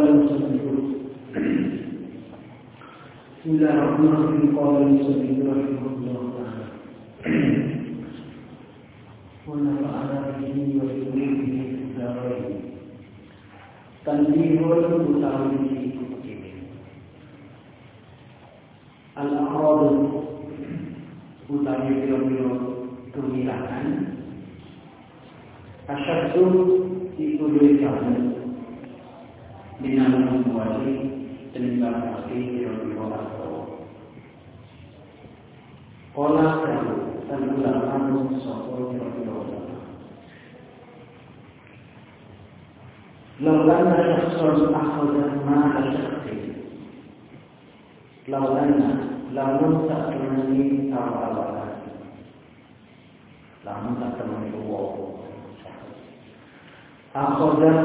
المصنف بسم الله الرحمن الرحيم قال المصنف رحمه الله تعالى ونفعنا به وبعلومه في الدارين تنبيه utawi al-aqrab utawi pira-pira kemilakan asyaddu iku luwih jauh dinamai wali tenimbang hati pira-pira asal kala jauh dan ulama sapa pira-pira ulama lawan syaksun akhadah ma syaksin lamun tak temani awal-awalan lamun tak temani uang akhadah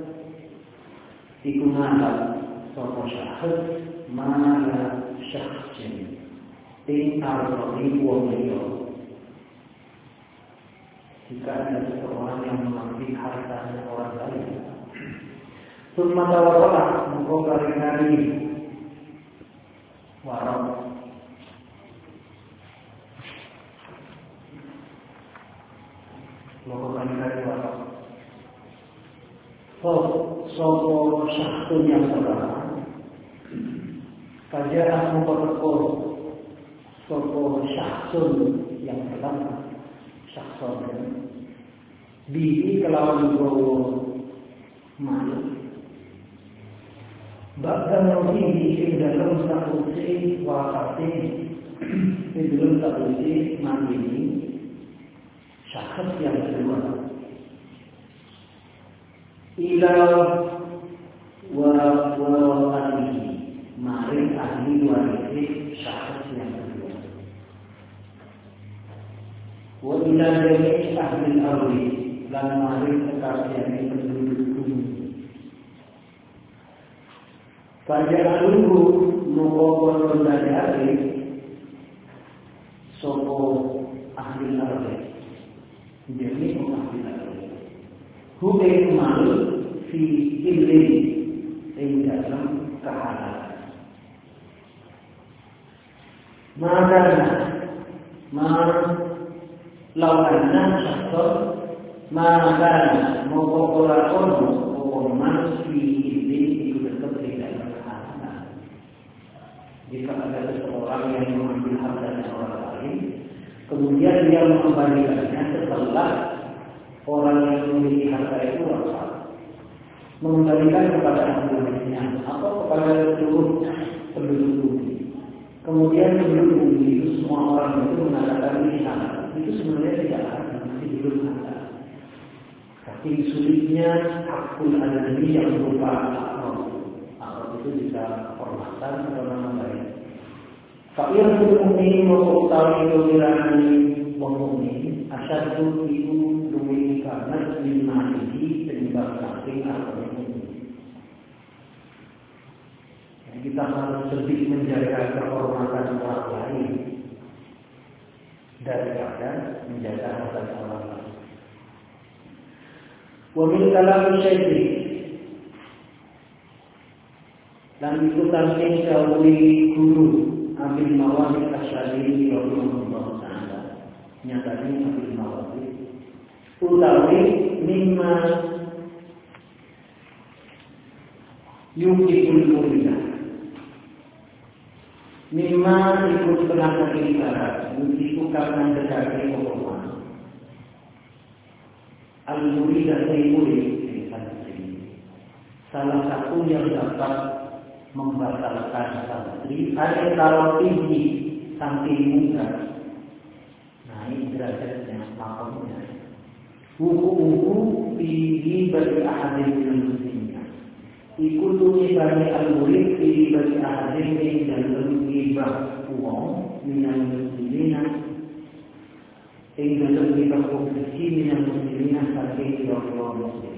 iku ngalap sapa syahid mana syaksin ing arti wong liya jika ada seseorang yang mengambil hartanya orang lain summa tawarrah mengko kari-kari warok mengko kari-kari warok sopo syahtun yang pertama kajian mengko sopo syahtun yang pertama syahtun bihi kelawan gowo malu bahkan rohihi di dalam sakusi wakati di dalam sakusi mandi ini syakhs yang kedua ila warahmatullahi mari ahli warisi syakhs yang kedua wa ila jami'i ahli al-ardi dan mari sekalian penduduk bumi Faja'aluhu mukawwalun dari sopo ahli al-ardi jadi ahli al-ardi hukum mal fi ilmi ing dalam kehalalan lawanna syaktor makana mukawwalun hukuman fi ilmi itu tetap tidak jika ada seseorang yang mengambil hartanya orang lain, kemudian dia mengembalikannya setelah orang yang memiliki harta itu wafat, mengembalikan kepada ahli warisnya atau kepada seluruh penduduk bumi. Kemudian penduduk bumi itu semua orang itu mengatakan ini halal. Itu sebenarnya tidak halal, masih belum halal. Tapi sulitnya hakul adami yang berupa itu bisa hormatan atau nama lain. Fakir mukmin mengetahui kewiraan mukmin asyadu itu luwih karena dimanihi penyebab saking atau mukmin. Kita harus lebih menjaga kehormatan orang lain daripada menjaga harta orang lain. Wa min kalam syaikhih dan ikutan jauhi guru Abil Mawahib Asy'ari radhiyallahu ta'ala nyatanya Abil Mawahib utawi mimma yukibul muridah mimma ikut penakar ibarat yukibu karena dekati orang al-muridah murid salah satu yang dapat membatalkan santri ada kalau tinggi saking mudah naik derajatnya makamnya buku-buku tinggi bagi ahadin muslimnya ikuti bagi al-murid tinggi bagi ahadin dan lebih uang minal muslimina tinggi lebih berfungsi minal muslimina saking orang muslim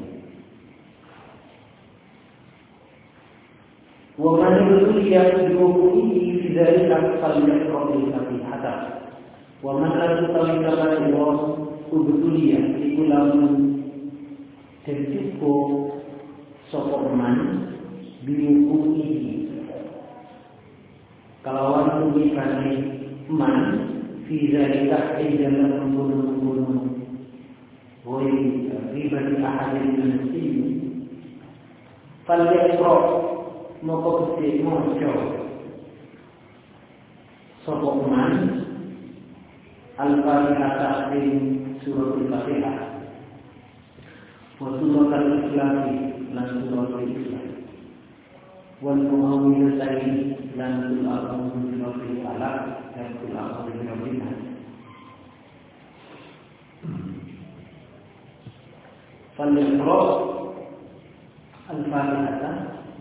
ومن يريد بوقوعه في ذلك فليقرأ الفاتحة ومن أرسل الله kebetulan iku lamun tentuko sopo man biwuqu'ihi kalawan tulikane man fi zalika dalam membunuh woi ribati ahadin min muslimin falyaqra moko kete mojo sapa man al-Fatihah din surah al-Fatihah wa surah al-Ikhlas lan surah al-Ikhlas wal muawwidhatain lan surah al-Falaq dan surah al-Nas falyaqra al-Fatihah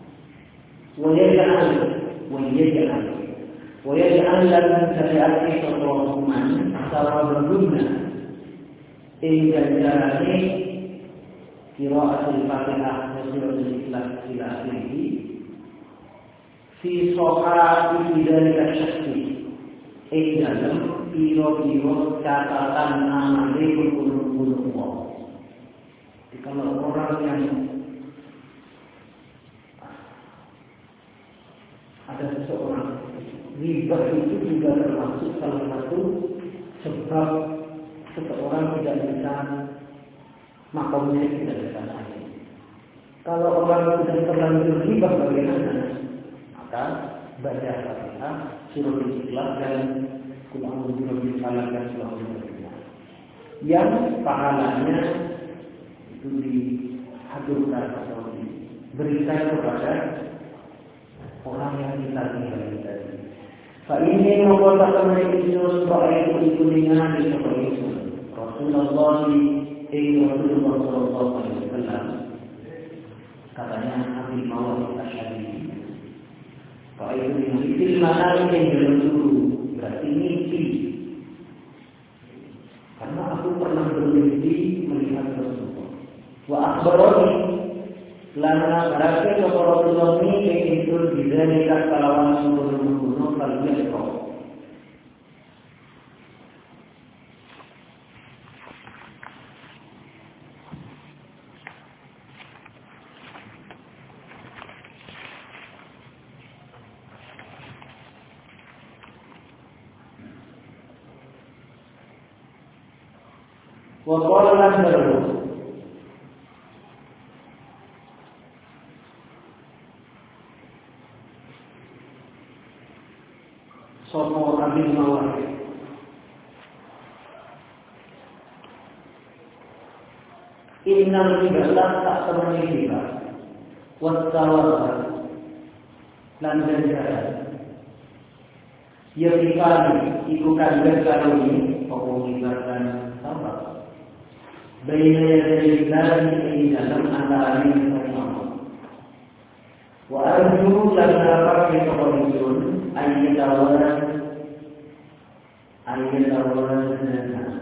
ويجعل لنا syariat Rasulullah sawa berguna hingga jarane qiraat al-Fatihah wa surah al-Ikhlas ila akhirih fi sohati dzalika syakki dalam piro-piro catatan amale kullu Allah. Kalau orang yang ada seseorang riba itu juga termasuk salah satu sebab seseorang tidak bisa makamnya tidak bisa naik. Kalau orang sudah terlanjur riba bagaimana? Maka baca Fatihah, surah Al-Ikhlas dan Qul a'udzu birabbil falaq dan surah Al-Nas. Yang pahalanya itu dihaturkan atau diberikan kepada orang yang ditagih tadi. Fa ini mengatakan Yesus bahwa itu dengan di Yesus Rasulullah sallallahu alaihi wasallam katanya Nabi Muhammad Asy'ari bahwa itu mimpi mana yang dulu berarti mimpi karena aku pernah bermimpi melihat Rasulullah wa akhbarani lana berarti Rasulullah ini itu dizalika kalawan suruh kalian kau. Wa qala Sopo Abi Mawar Innal ibadah tak temani riba Wassawar lan ganjaran ya dikali iku kangen karo ini opo ngibatan sabar baina yadayil lahi dalam antara ini Allah wa arju lan apa kekonon ayat awalan dan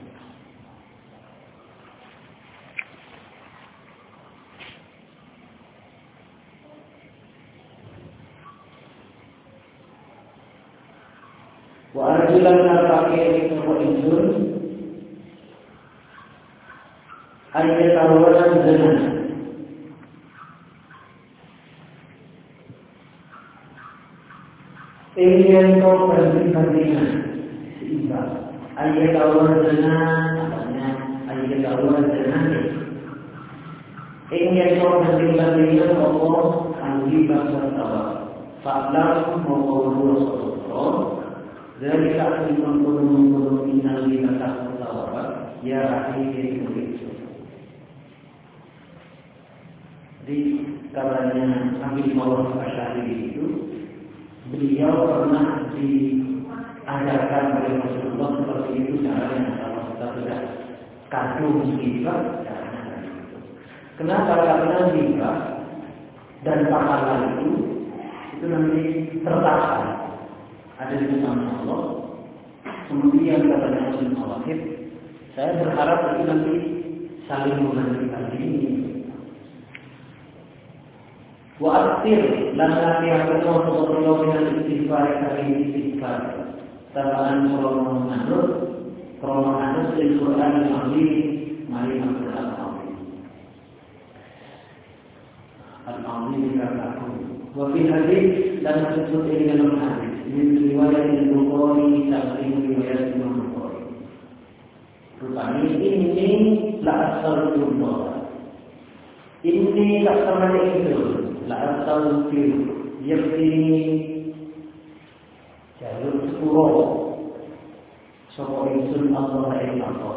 wa arjulan pakai kekonon ayat awalan dan ingin kau banding-bandingan seimbang ayat awal dengan namanya ayat awal dengan ingin kau banding-bandingan Allah anji bangsa tawar fa'lam mawawul rasulullah dari kaki menggunung-gunung inal binatang tawar ya akhirnya itu di kabarnya Nabi Muhammad Asy'ari itu beliau pernah diajarkan oleh Rasulullah seperti itu caranya kalau kita sudah kandung riba caranya itu. Kenapa? Karena riba dan pahala itu nanti tertahan ada di tangan Allah. Kemudian katanya Rasulullah, saya berharap itu nanti saling menggantikan ini. Wa aktir lan nasihatkan Rasulullah dengan istighfar kali istighfar tabaan krono anus Al-Quran al-Azim mari Al-Quran al-Azim al-azim kataku. Wa fi hadis dan disebut ini dalam hadis min riwayat Bukhari tafsir riwayat Imam Bukhari. Rupanya ini la astaghfirullah. Ini tak sama itu. La astaghfirullah. Yakni jalur sepuluh. Sapa ingsun Allah ing Allah.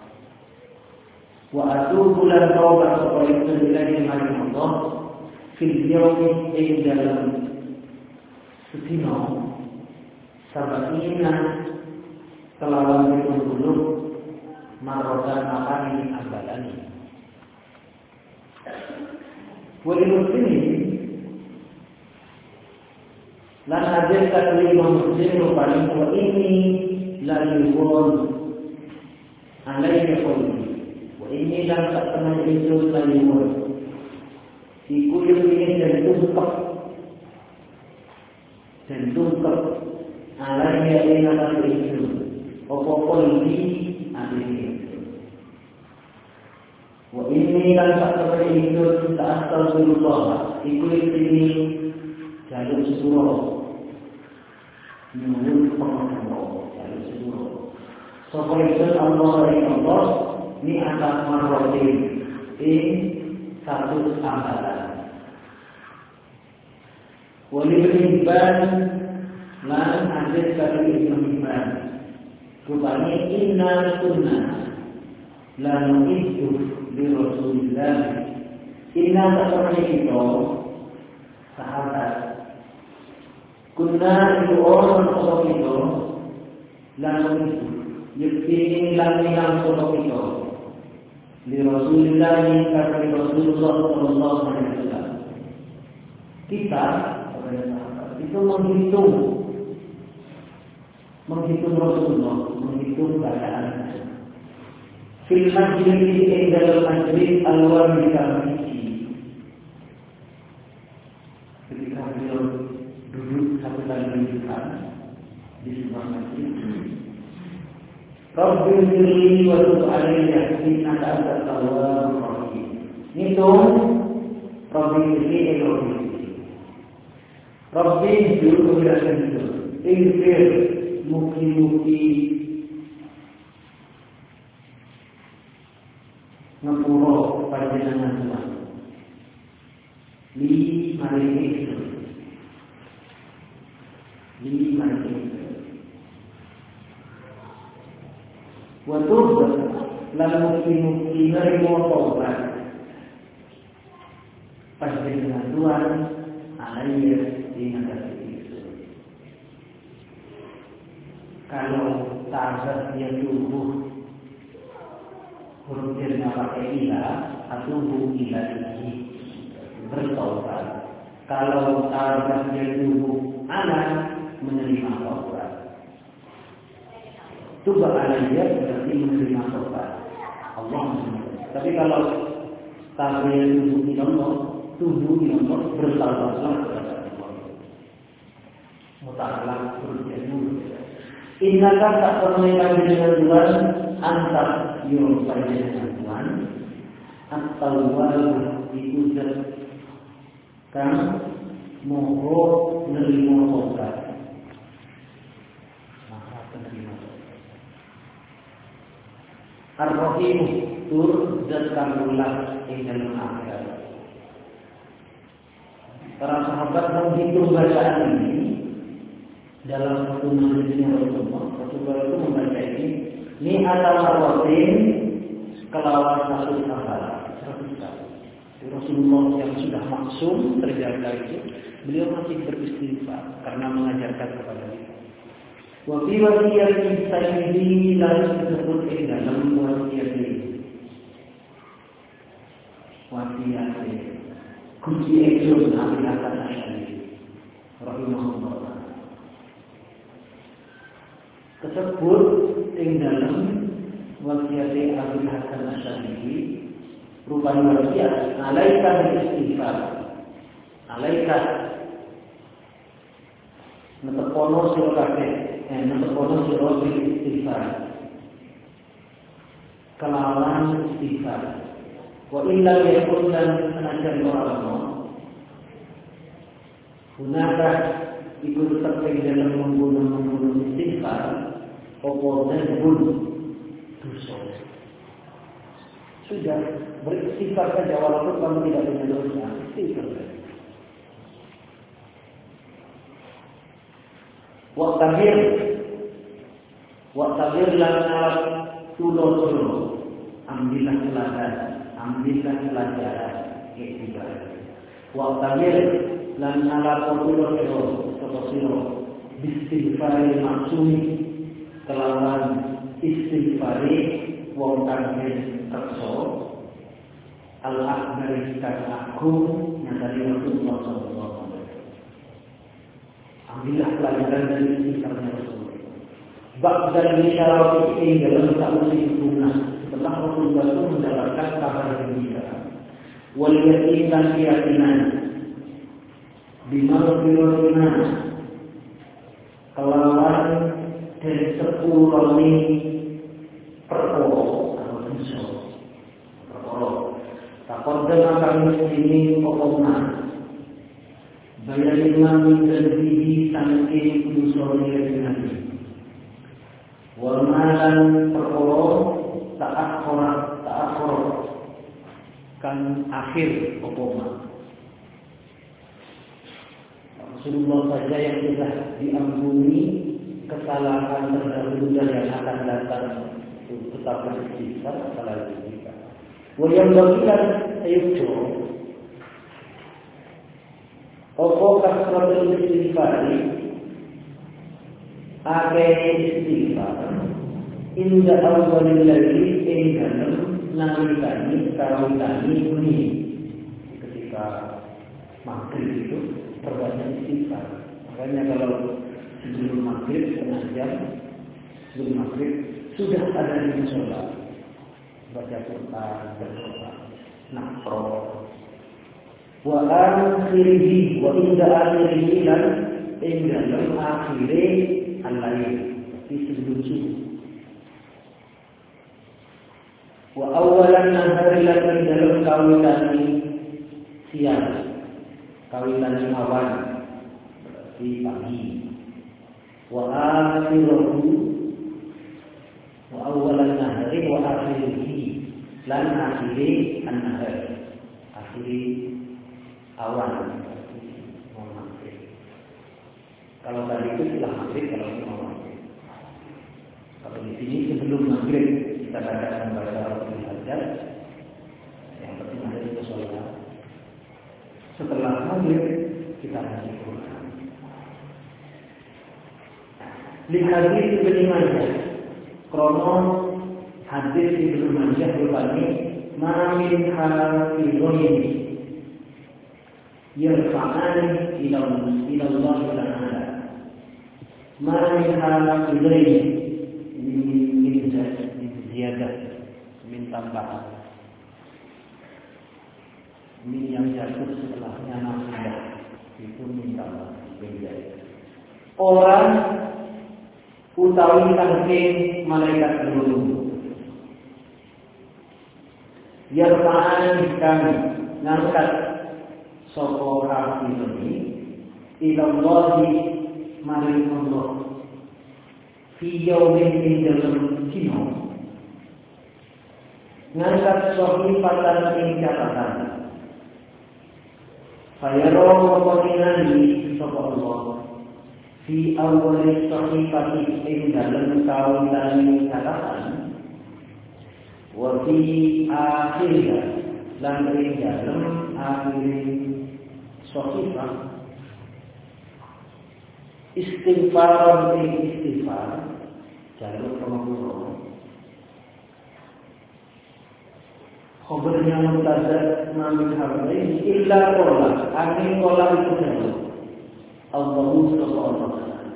Wa atubu lan taubat sapa ingsun ilahi maring Allah fil yawmi ing dalam sedina sabina kelawan 70 marotan makani ambalani. Wa muslimin lan hadir ka Imam Muslim rupanya wa ini la yuwon alaihi qawli wa inni lam ta'lamu insul la yuwon iku ini dan tungkap alaihi ila insul apa qawli alaihi wa inni lam ta'lamu insul ta'astaghfirullah iku ini jalur surah menurut pengetahuan jalur surah. Soalnya Allah ini atas marwatin ini satu amalan. Wali beriman lan hadis dari Ibnu Hibban. Rupanya inna kunna la nu'iddu li Rasulillah. Inna tak kita sahabat. Kunna itu orang sosok itu lalu yakini lang sosok itu di Rasulullah karena Rasulullah Sallallahu Alaihi Wasallam kita itu menghitung Rasulullah, menghitung bacaan fil majlis ing dalam majlis al-wali kami ketika beliau duduk satu kali menunjukkan di sebuah masjid. Rabbi firli wa tub alayya innaka antat tawwabur rahim. Ngitung Rabbi firli Rabbi juru kebiasaan itu. Infir muki-muki ngapuro panjenengan Tuhan. Li maringi itu. Waktu lalu mungkin nerimo taubat pasti dengan Tuhan alaiya ingat itu. Kalau taubat dia tubuh hurufnya pakai ilah atau ilah ini bertaubat. Kalau taubat dia tubuh anak menerima taubat. Tuba alaiya berarti menerima taubat. Allah menerima. Tapi kalau tabiat tubuh di Allah bertaubatlah kepada Allah. Muta'alaq berjadu. Innaka tak pernah dengan Tuhan antar yung dengan Tuhan atau walau diujar kan mohon menerima taubat. Ar-Rahim tur dan kamulah ing dalam akhirat. Para sahabat menghitung bacaan ini dalam satu majlisnya Rasulullah itu membaca ini adalah rutin kelawan satu sahabat 100 kali. Rasulullah yang sudah maksum terjaga itu beliau masih beristighfar karena mengajarkan kepada kita. Wa fi wasiyati sayyidi la disebut dalam wasiat ini. Wasiat kunci itu Nabi Hasan Asy'ari rahimahullah. Tersebut dalam wasiat Nabi Hasan Asy'ari rupanya wasiat alaika istighfar. Alaika netepono sira kabeh netepono sira istighfar kelawan istighfar wa illa yakun dan senajan ora Gunakah ikut terpeng dalam membunuh istighfar, opo dan bunuh dosa. Sudah beristighfar saja walaupun kamu tidak punya dosa, istighfar saja. Waktabir lana tulo, ambillah pelajaran, istighfar. Waktabir lana tulo, istighfar maksumi kelawan istighfar wong kang kerso al-akbar kang agung dari Rasulullah sallallahu alaihi wasallam. Ambillah pelajaran dari istighfarnya Rasulullah. Ba'dal bisyarati ing dalam ta'usi bunga setelah Rasulullah itu mendapatkan kabar gembira wal yakin dan keyakinan bimaghfiratina kelawan dari 10 kali perkara atau dosa perkara takordem akan muslimin pokoknya bayar imam dan bihi sangking dosa nabi wamalan perkara ta'akhor kan akhir pokoknya Rasulullah saja yang telah diampuni kesalahan terdahulu dan yang akan datang tetap beristighfar apalagi kita. Yang bagian ayuh opo kasratul istighfar akhir istighfar inda awalil ladzi ingdalam nalikani kawitani ini ketika maghrib itu perbanyak istighfar. Makanya kalau sebelum maghrib setengah jam sebelum maghrib sudah ada di musola baca Quran berdoa nafro wa akhirihi wa inda akhirihi lan dalam akhiri al-lail di sebelum subuh wa awalan nahari lan dalam kawitan siang kawitan awan di pagi wa akhiruhu wa awalan nahari wa akhirihi lan akhiri an-nahar akhiri awan maghrib. Kalau tadi itu setelah maghrib, kalau ini mau maghrib. Kalau di sini sebelum maghrib kita membaca Al-Quran Hajar yang penting ada di musola. Setelah maghrib kita baca Quran. Lihat Ibnu Majah. Krono hadis Ibnu Majah rupanya mamin hafizun yarfa'an ila Allah Ta'ala. Mamin hafizun min ziyadah min tambahan. Min yang jatuh setelahnya nasidah itu min tambahan. Orang utawi saking malaikat berulung yarfa'an kami ngangkat sapa kafirun ilallahi maring Allah fi yaumin ing dalem dina ngangkat sahifatan ing catatan fayaro qaminani sapa Allah fi awal sahifati ing dalem kawitan catatan wa fi akhirnya lan ing dalem akhir sahifah istighfar jalur pengampun khabarnya mutaza min harbain illa qala amin qala itu jalur Allahu subhanahu wa ta'ala.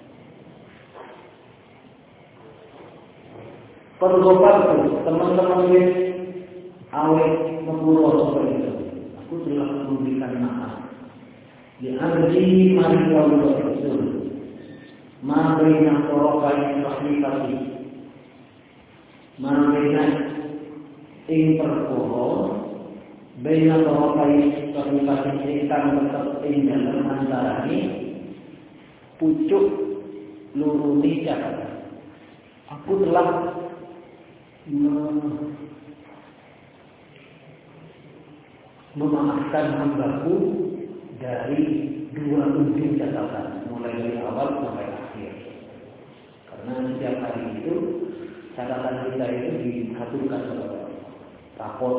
Pergobat teman-teman yang awet memburuh seperti itu. Aku telah memberikan maaf. Di arji mari Allah Rasul. Ma baina torokai sahifati. Ma baina ing perkara baina tarafa'i sahifati ingkang tetep ing dalem antarane pucuk lurune catatan. Aku telah memaafkan hambaku dari dua ujung catatan, mulai dari awal sampai akhir. Karena setiap hari itu catatan kita itu diaturkan oleh rapor.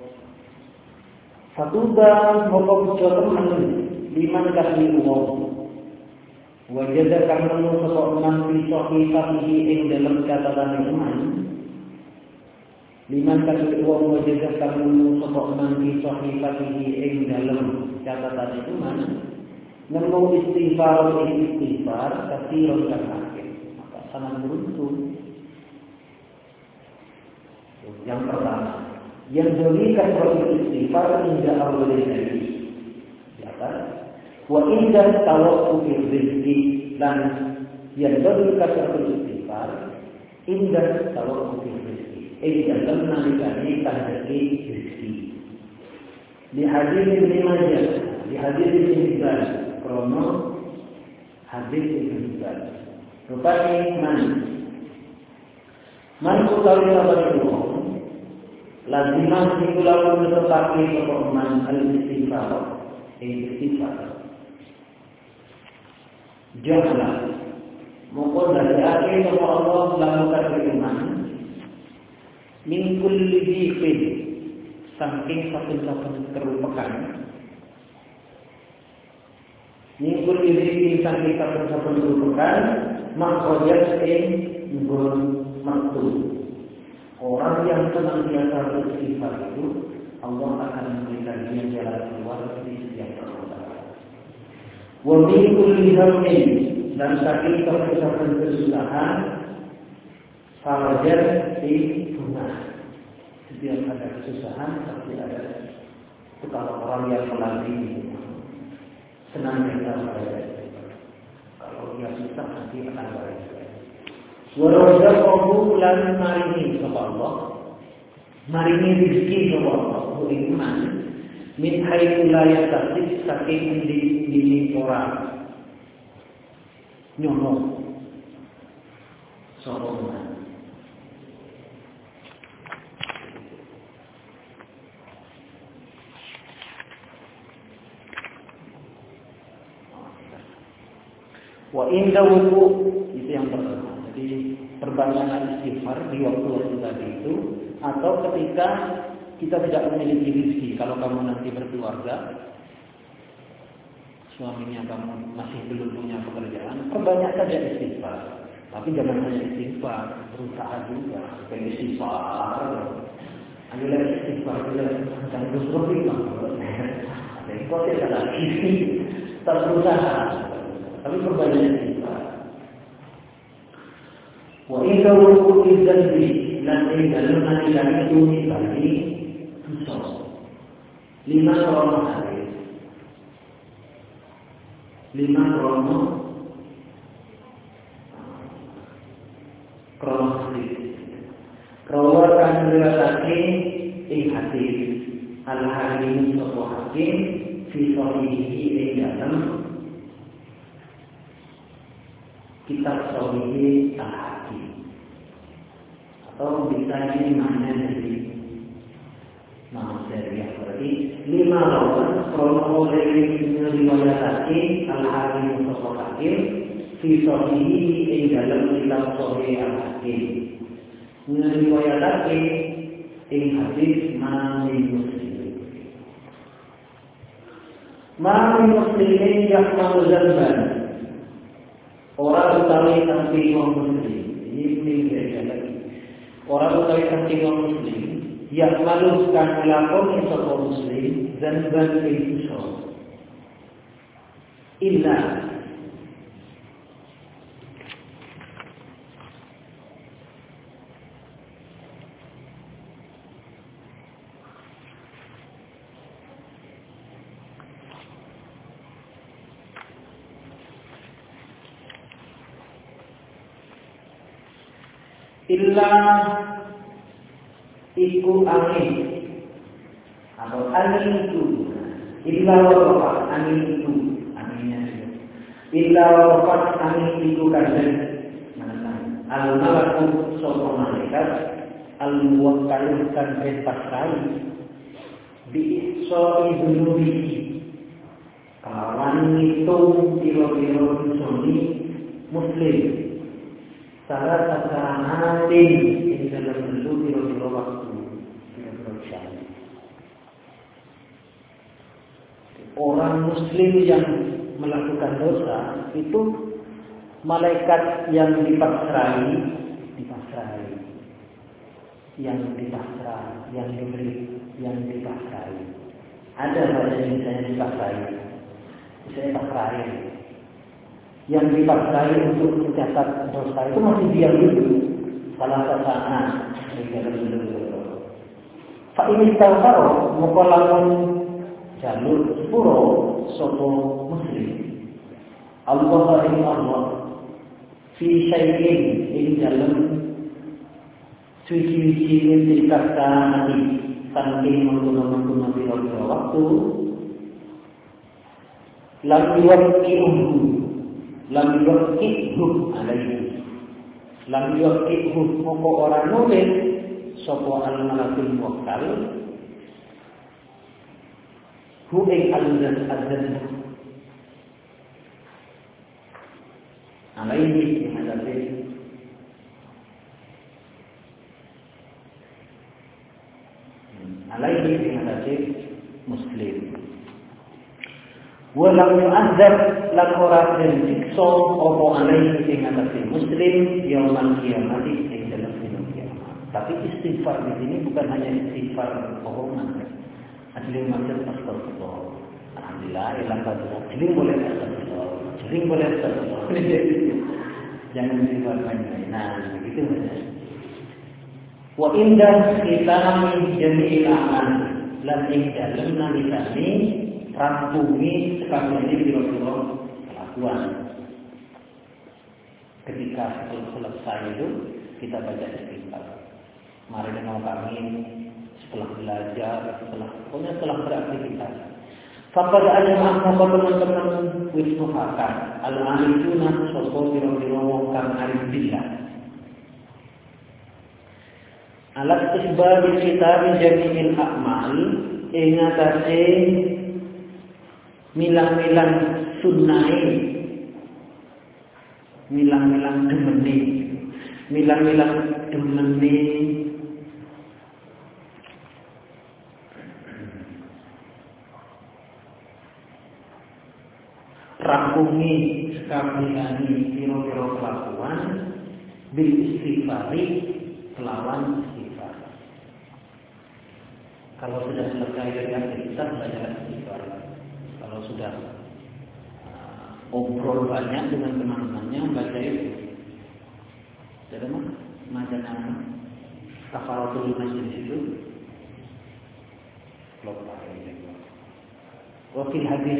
Fatuba moko teman liman kasih umum. Wajada kamu seseorang fi sahifatihi ing dalam catatan iman. Liman kasih umum wajada kamu seseorang fi sahifatihi ing dalam catatan iman. Nemu istighfar kasih rongkan akhir. Maka sangat beruntung. Yang pertama, yang diberikan proses istighfar indah Allah dari ya kan? Wa indah tawakkul rizki dan yang diberikan proses istighfar indah tawakkul rizki. Dalam nalikani tandai rizki. Di hadis Ibnu Majah, di hadis Ibnu Hibban, krono hadis Ibnu Hibban. Rupanya man utawi sahabat lazimah dikulakan tetapi keperluan al-istighfar janganlah mungkin dari akhir sama Allah melakukan beriman min kulli dhiqin saking saben-saben kerupakan min kulli dhiqin saking saben-saben kerupakan makhrajat ing nggon maktu. Orang yang senantiasa beristighfar itu Allah akan memberikan dia jalan keluar di setiap permasalahan. Wa min kulli hammin dan saking kesusahan farajan fi sunnah. Setiap ada kesusahan pasti ada. Itu kalau orang yang melatih senantiasa beristighfar. Kalau dia susah nanti akan beristighfar. Warazaqahu lan marini sapa Allah. Marini rezeki sapa Allah iman min haitsu la yastasib saking di ora nyono sapa Allah. Wa inda wudu itu yang pertama. Jadi perbanyakkan istighfar di waktu-waktu tadi itu atau ketika kita tidak memiliki rezeki. Kalau kamu nanti berkeluarga, suaminya kamu masih belum punya pekerjaan, perbanyak saja istighfar. Tapi jangan hanya istighfar, berusaha juga. Kayak istighfar, ayolah istighfar, jangan terus berpikir. Ada yang kau tidak lagi, tak berusaha. Tapi perbanyak istighfar. Wa idza wuqi dzanbi lan dalam nalikane tumi bagi dosa. 5 krono hadis. 5 krono hadis. Rawakan riwayatake ing hadis al-Hakim sapa Hakim fi sahihi ing dalam kitab Sahih al-Hakim. Atau bisa ini maknanya dari nama syariah berarti 5 lawan krono dari riwayatake al-Hakim sapa Hakim fi Sahih ing dalam kitab Sahih al-Hakim. Riwayatake ing hadis Ma'al muslimin yakmal zamban. Orang utawi saking wong muslim, ini lagi. Orang utawi saking wong muslim, yakmalu kang lakoni sapa muslim zamban ing dosa. Illa iku angin. Apa atau angin itu. Illa wafat angin itu, anginnya itu. Illa wafat angin itu kadang al-malaku sapa malaikat al-muwakkalun kan pasrai bi ihsa'i dunubi kawan ngitung piro-piro dosani muslim salah sakahatin ini dalam bentuk piro-piro waktu piro-piro jam. Orang muslim yang melakukan dosa itu malaikat yang dipasrai, yang dipasrai, yang diberi, yang dipasrai. Ada bahasa Indonesia dipasrai, misalnya pasrai. Yang dipasrai untuk mencatat dosa itu masih diam dulu. Salah satu di dalam dulu. Fa ini tawfaro mukolamun jalur sepuro sopo muslim. Allah fi syai'in ing dalam suci-suci yang dikatakan saking menggunakan biro-biro waktu lam yuwakki'uhu alaihi lam yuwakki'uhu moko orang nulis sopo al-malakul muwakkal hu ing al-azan alaihi menghadapi muslim. Walau yu'adzab lan ora den siksa apa alaihi menghadapi muslim yaumul kiamat ing dalam kiamat. Tapi istighfar di sini bukan hanya istighfar bohongan. Asli maksud astagfirullah. Alhamdulillah ilang kadang jadi boleh astagfirullah. Jadi boleh astagfirullah. Jangan istighfar main-main. Nah, begitu saja. Wa indah kita jami'il amal lan ing dalem nalikane rampungi sekalian biro-biro kelakuan. Ketika selesai itu kita baca istighfar. Mari dengan kami setelah belajar, setelah beraktivitas. Faqad ajma'na teman-teman wis mufakat al-alifuna sapa biro-biro wong kang arif billah. Alat isbab kitab jami'il a'mal ing atase milang-milang sunnah milang-milang demene rampungi sekabehane pira-pira kelakuan bil istighfari kelawan istighfar. Kalau sudah selesai dengan aktivitas baca istighfar. Kalau sudah obrol banyak dengan teman-temannya baca itu. Jadi macam kafaratul majlis itu lupa ini. Wakil hadis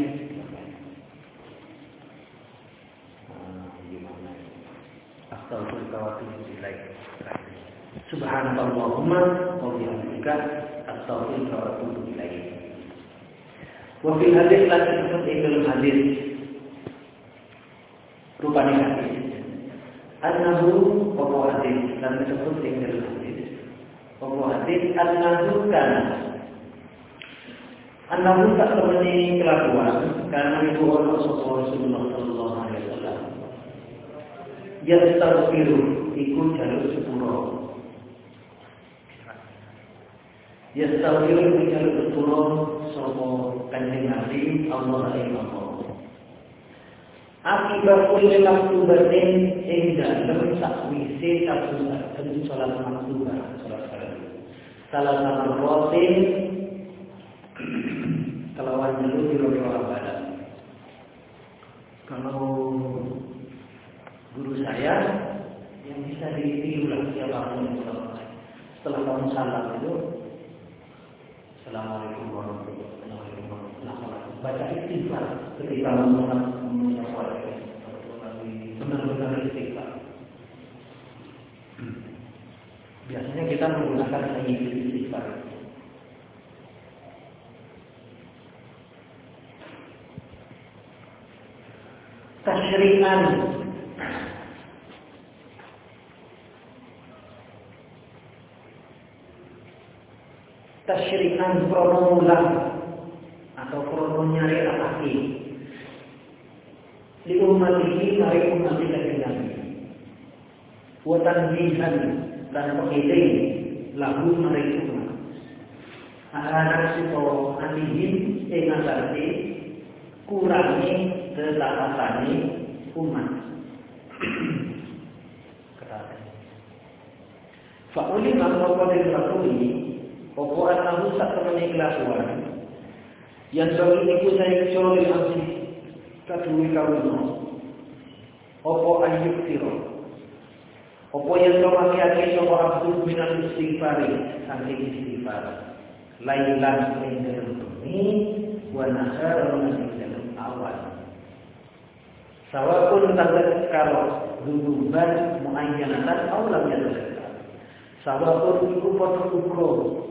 Astaghfirullah wa atubu ilaih. Subhanallahumma wa bihamdika astaghfiruka wa atubu ilaih. Wa fil hadis la disebut dalam hadis rupanya hadis. Annahu wa hadis dan disebut dalam hadis. Wa hadis annahu kana annahu tak temani kelakuan karena itu Rasulullah sallallahu alaihi wasallam. Dia tahu ikut jalur sepuro. Dia tahu ikut jalur sepuro sopo kanjeng Nabi Allah Allah. Akibat kulli maktubatin ing dalem sakwise saben salat maktubah salat salah satu rotin kelawan jalur biro abadan. Kalau guru saya yang bisa ditiru siapapun setelah kamu salam itu Assalamualaikum warahmatullahi wabarakatuh. Baca istighfar ketika menyampaikan benar-benar istighfar. Biasanya kita menggunakan istighfar. tasyri'an. Tasyri'an krono mulang atau krono nyari akaki. Di umat ini mari umat kita Nabi. Wa tanbihan dan pengiling lagu mari umat. Anak sito alihin ngatasi kurangi ketaatane umat. Fa ulima qadir rasuli opo anahu sak temene kelakuan yang bagi iku saya kecuali amsi kadue kawuno opo ayyuk tiro opo yang maki-aki sapa abdul minal istighfar saking istighfar lailan ing dalem bumi wa naharan ing dalem awan sawapun tazak karo duduban muayyanatan aulam ya sawapun iku padha uga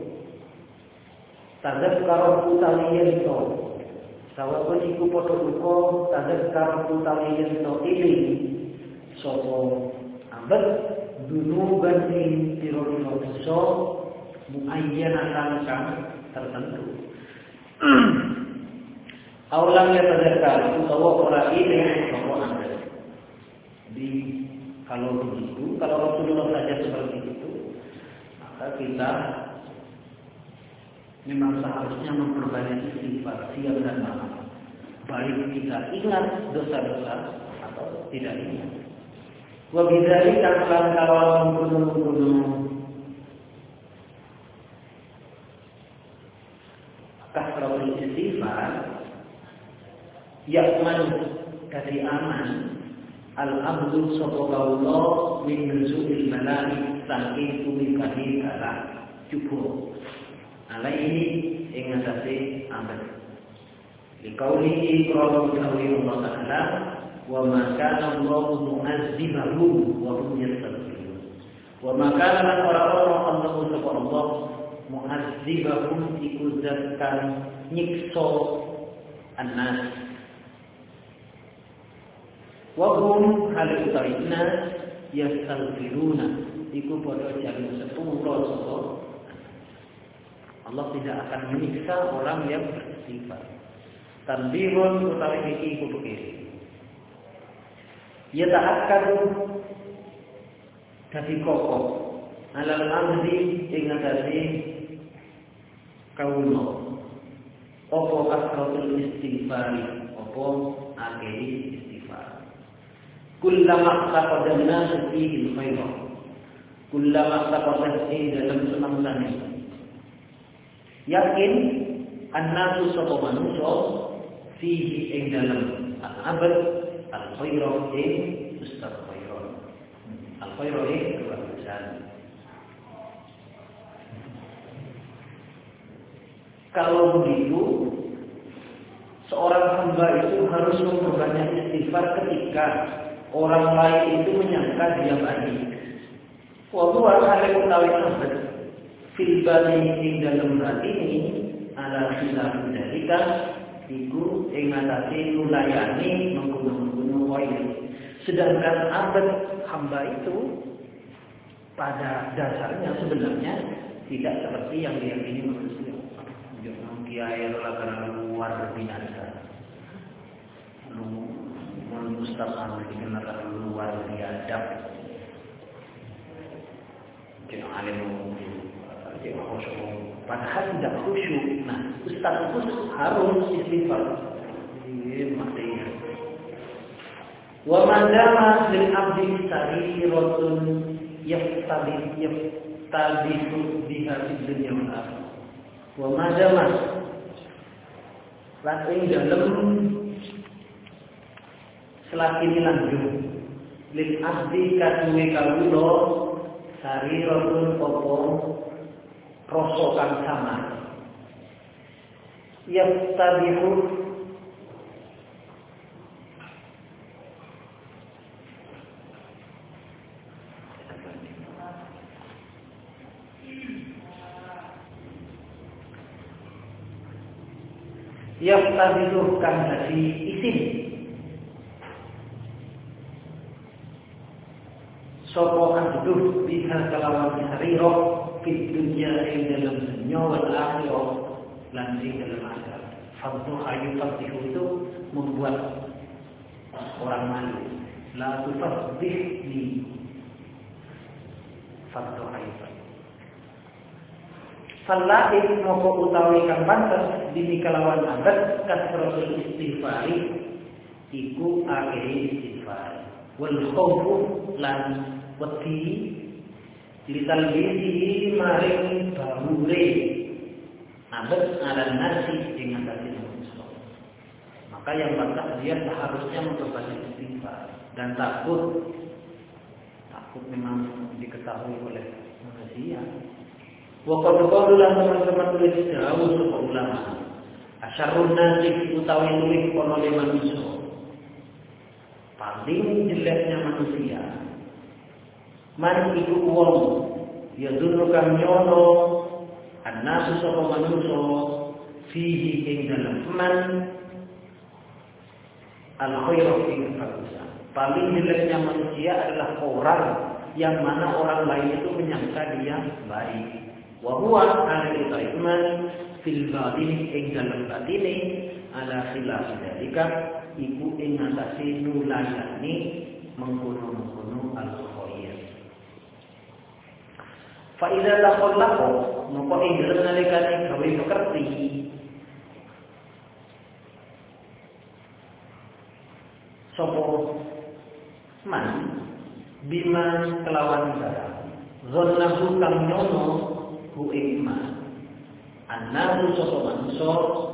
tazakkaru utawiyen to sawapun iku padha uga tazakkaru utawiyen to iling sapa ambet dunuban ing pira-pira dosa muayyanatan kang tertentu aulang ya tazakkaru utawa ora iling sapa ambet di kalau begitu kalau Rasulullah saja seperti itu maka kita memang seharusnya memperbanyak istighfar siang dan malam. Baik kita ingat dosa-dosa atau tidak ingat. Wa bidzalika lan kawan gunung-gunung kasratul istighfar yakman dari aman al-abdu sapa kaula min nuzulil malaik saking tumikahi kala cukup alaihi ing atase amal liqaulihi qala Allah ta'ala wa ma kana Allahu mu'azzibahum wa hum yastaghfirun wa ma kana lan ora-ora Allah mu'azzibahum iku zat kang nyiksa annas wa hum halatarina yastaghfiruna iku padha jaluk sepuro sapa Allah tidak akan menyiksa orang yang beristighfar. Tanbihun utawi iki iku begini. Ya ta'akkadu dadi kokoh alal amri ing atase kawula. Apa kasratul istighfar, apa akeh istighfar. Kullama taqaddamna fihi al-khair. Kullama taqaddamna dalam semangane yakin annasu sapa manusa fihi ing dalem al-abad al-khairu ing ustaz khairu al-khairu ing kebagusan. Kalau begitu seorang hamba itu harus memperbanyak istighfar ketika orang lain itu menyangka dia baik. Wa huwa hal utawi abad fil bani ing dalem hati ini ala khilaf dalika iku ing atase nulayani mengkono-kono wae. Sedangkan abad hamba itu pada dasarnya sebenarnya tidak seperti yang diyakini manusia. Kiai adalah luar biasa. Mustafa dikenal luar biadab. Jangan alim padahal tidak khusyuk. Nah, ustaz itu harus istighfar. Maksudnya. Wa madama lil abdi sariratun yaftabihu biha fid dunya wal akhirah. Wa madama lan ing dalem selagi lanjut lil abdi kaduwe kawula sariratun apa rasa kang sama yaftabihu yaftabihu kang dadi isim sapa abduh biha kalawan sarira fid dunya ing dalam dunya wal akhirah lan ing dalam akhirat. Fadhuha yufadhihu itu membuat orang malu. La tufadhihni. Fadhuha yufadhihu. Falaik moko utawi kang pantes dini kalawan abad kasratul istighfari iku akeh istighfar. Wal khawfu lan wedi litalbisi maring bahure abad alan nasi ing atase manusia. Maka yang pantas dia seharusnya memperbanyak istighfar dan takut memang diketahui oleh manusia. Wa qadullah teman-teman tulis jauh sapa ulama. Asyarun nasi utawi luwih ana le manusia. Paling jeleknya manusia. Man iku wong ya dulu kang nyono annasu sapa manusia fihi ing dalam man al-khairu ing bagusan. Paling jeleknya manusia adalah orang yang mana orang lain itu menyangka dia baik. Wa huwa ahli iman fil batin ing dalam batine ala khilaf dalika iku ing atase nulayani mengkono-mengkono al-khair. Fa idza taqallaqa moko ing dalem nalikane gawe pekerti sapa man bima kelawan barang zannahu kang nyono hu iman annahu sapa manungsa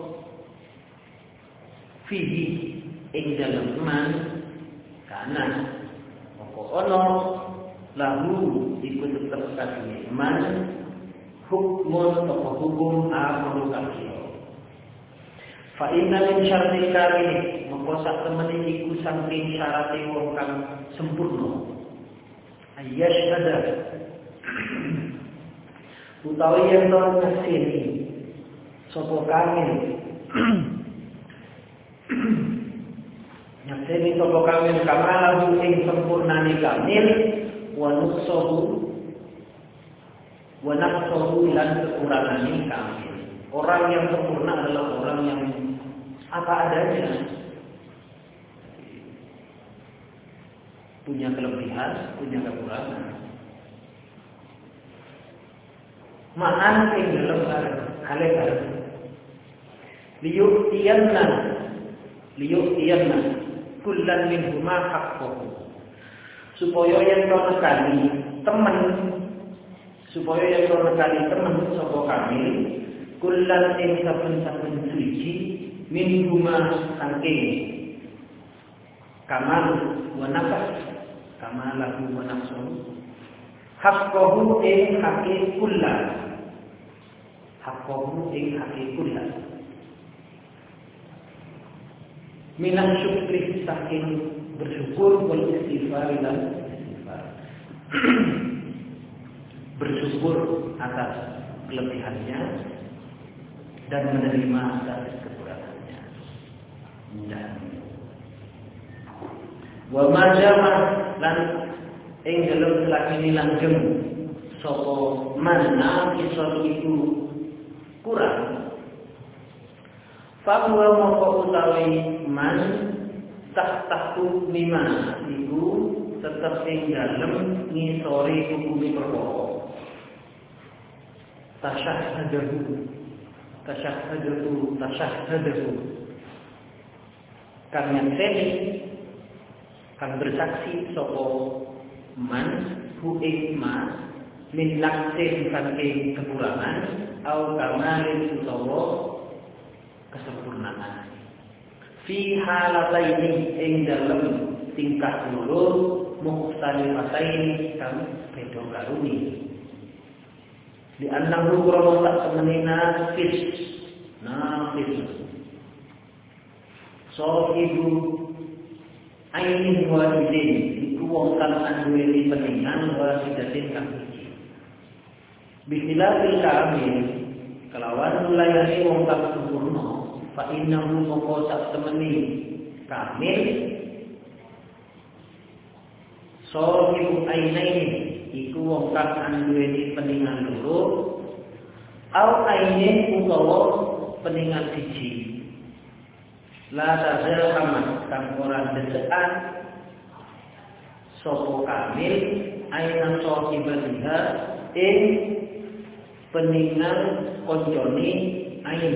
fihi ing dalem iman kana moko ana lahu iku tetep kadhe iman hukmun atau hukum amru kafir fa inna min syartil kamil moko sak temene iku saking syarate wong kang sempurna ayyashhada utawi yang telah ngasini sopo kamil ngasini sopo kamil kamalahu ing sempurnani kamil wa nuksohu lan kekurangani kamil. Orang yang sempurna adalah orang yang apa adanya, punya kelebihan, punya kekurangan. Ma'an ing dalam kalebar liyu'tiyanna kullan minhuma haqqahu supaya yang nekani temen sapa kami kullan ing saben-saben suci minhuma saking kamal wa nafas kamalahu wa nafsuhu haqqahu ing haqi kullan minah syukri saking bersyukur wal istighfar dan istighfar bersyukur atas kelebihannya dan menerima atas kekurangannya dan wa majama lan ing dalem lakini langgeng sapa mana kisah itu kurang fahuwa moko utawi man tahtahu mima iku tetep ing dalem ngisori hukumi perkara tasyahhadahu kang nyakseni kang bersaksi sapa man hu ing ma min laksin saking kekurangan au kamalin utawa kesempurnaan fi halataini ing dalem tingkah loro mukhtalifatain kang beda karuni di annahu qurana tak temenina nafis so ibu ainin walidin iku wong kang anduweni peningan wasidatin kang iki bisilafil kamil kelawan mulayani wong kang sempurna fa innahu moko sak temeni kamil Sahibu ainaini iku wong kang anduweni peningan loro, au ainin utawa peningan siji. La tazal amat kang ora desekan sapa kamil aina sahibatiha ing peningan koncone ain.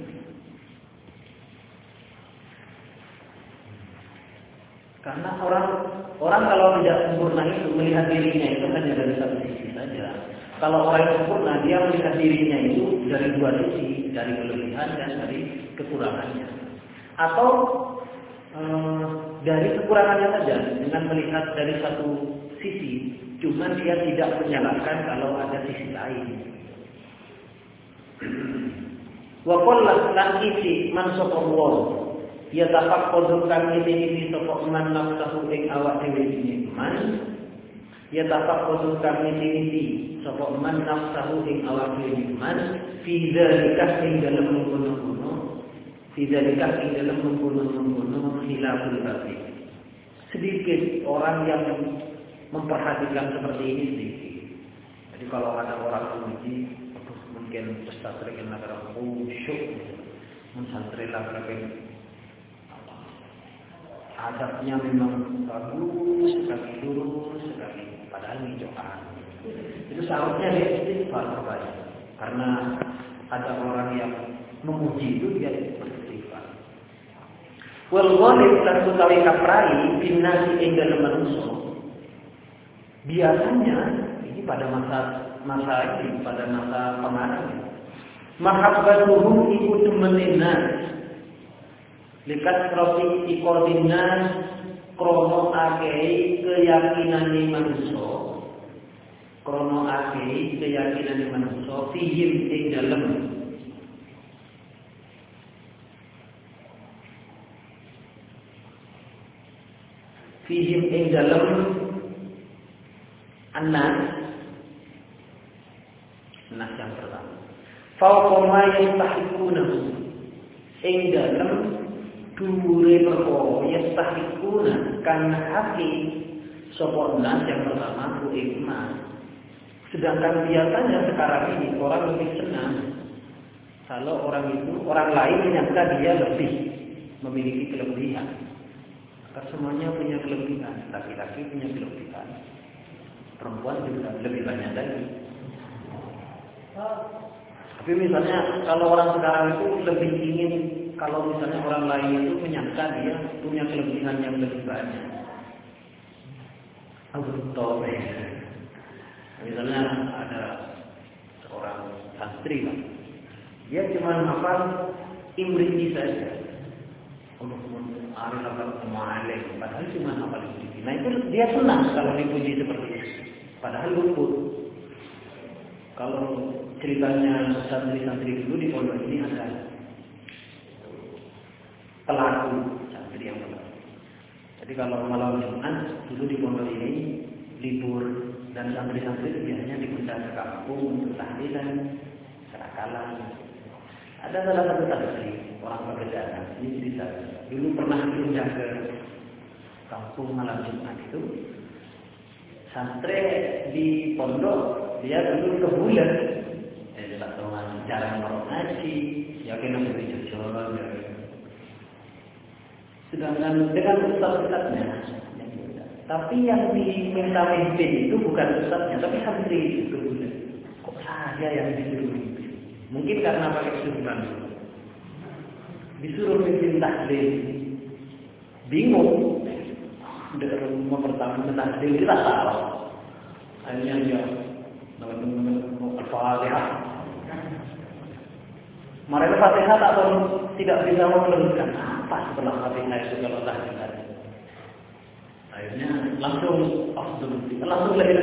Karena orang kalau tidak sempurna itu melihat dirinya itu hanya dari satu sisi saja. Kalau orang sempurna dia melihat dirinya itu dari dua sisi, dari kelebihan dan dari kekurangannya. Atau dari kekurangannya saja dengan melihat dari satu sisi, cuman dia tidak menyalahkan kalau ada sisi lain. Wa qullat lan isi man sapa wong ya tapak kodok kami ini sopok man nafsahu ing awak dewi ini man ya tapak kodok kami ini sopok man nafsahu ing awak dewi ini man fidzalika ing dalam mengkono-kono fidzalika ing dalam mengkono-kono khilaful batin. Sedikit orang yang memperhatikan seperti ini sedikit. Jadi kalau ada orang menguji mungkin pesantren yang negara khusyuk mensantri lagi adabnya memang bagus sekali, lurus sekali, padahal hijauan. Itu seharusnya dia istighfar terbaik. Karena ada orang yang memuji itu dia beristighfar. Wal ghalib lan utawi kaprai binasi ing dalem manusia. Biasanya ini pada masa ini, pada masa pengarang. Mahabbatuhum iku temeninna likat roti ikodinnas krono akei keyakinan manusia, krono akei keyakinan manusia fihim ing dalem fihim ing dalem anas yang pertama fauqoma yastahiqunahu ing dalem dhuwure perkara yastahiquna kan haki sapa nas yang pertama ku iman. Sedangkan biasanya sekarang ini orang lebih senang kalau orang lain menyangka dia lebih memiliki kelebihan. Karena semuanya punya kelebihan, laki-laki punya kelebihan, perempuan juga lebih banyak lagi. Tapi misalnya kalau orang sekarang itu lebih ingin kalau misalnya orang lain itu menyangka dia punya kelebihan yang lebih banyak. Contoh, misalnya ada seorang santri, dia cuma hafal imriti saja. Padahal cuma hafal imriti. Nah itu dia senang kalau dipuji seperti itu. Padahal luput. Kalau ceritanya santri-santri dulu di pondok ini ada pelaku santri yang benar. Jadi kalau malam Jumat dulu di pondok ini libur dan santri-santri biasanya diundang ke kampung untuk tahlilan, serakalan. Ada salah satu santri orang pekerjaan ini cerita dulu pernah diundang ke kampung malam Jumat itu. Santri di pondok dia dulu ke bulan, cara ngorok ngaji, yakin harus jujur. Sedangkan dengan ustaz-ustaznya, tapi yang diminta mimpin itu bukan ustaznya, tapi santri itu. Kok saya yang disuruh mimpin? Mungkin karena pakai surban. Disuruh mimpin tahlil, bingung. Udah rumah pertama tahlil kita salah. Akhirnya dia mau Al-Fatihah. Mereka Fatihah atau tidak bisa meneruskan apa setelah Fatihah itu kalau tahlilan. Akhirnya langsung langsung lagi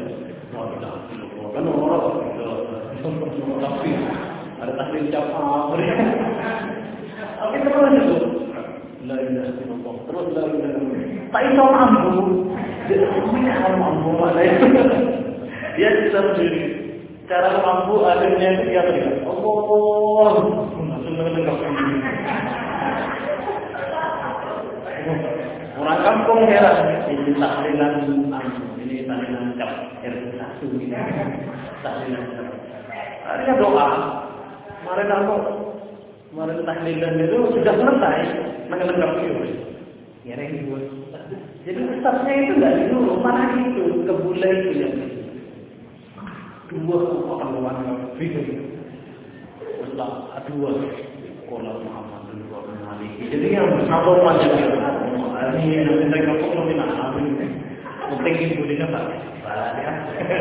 kan orang tapi ada tahlil jamaah. Oke terus itu. La ilaha illallah. Terus la ilaha illallah. Tak iso mampu. Dia mampu mana itu. Dia bisa sendiri. Cara mampu adanya itu dia berikan. Allah, langsung mendengar. Orang kampung kampung heran ini tahlilan ini tahlilan cap R1 ini tahlilan cap. Ada doa. Kemarin tahlilan itu sudah selesai mengelengkapi itu. Ya buat. Jadi ustaznya itu nggak dulu, mana itu kebulai itu ya. Dua orang bingung. Ustaz dua kalau Muhammad dua mengalih. Jadi yang satu macam ini yang mereka pun lebih mahal ini. Penting ibu dia pak. Ya.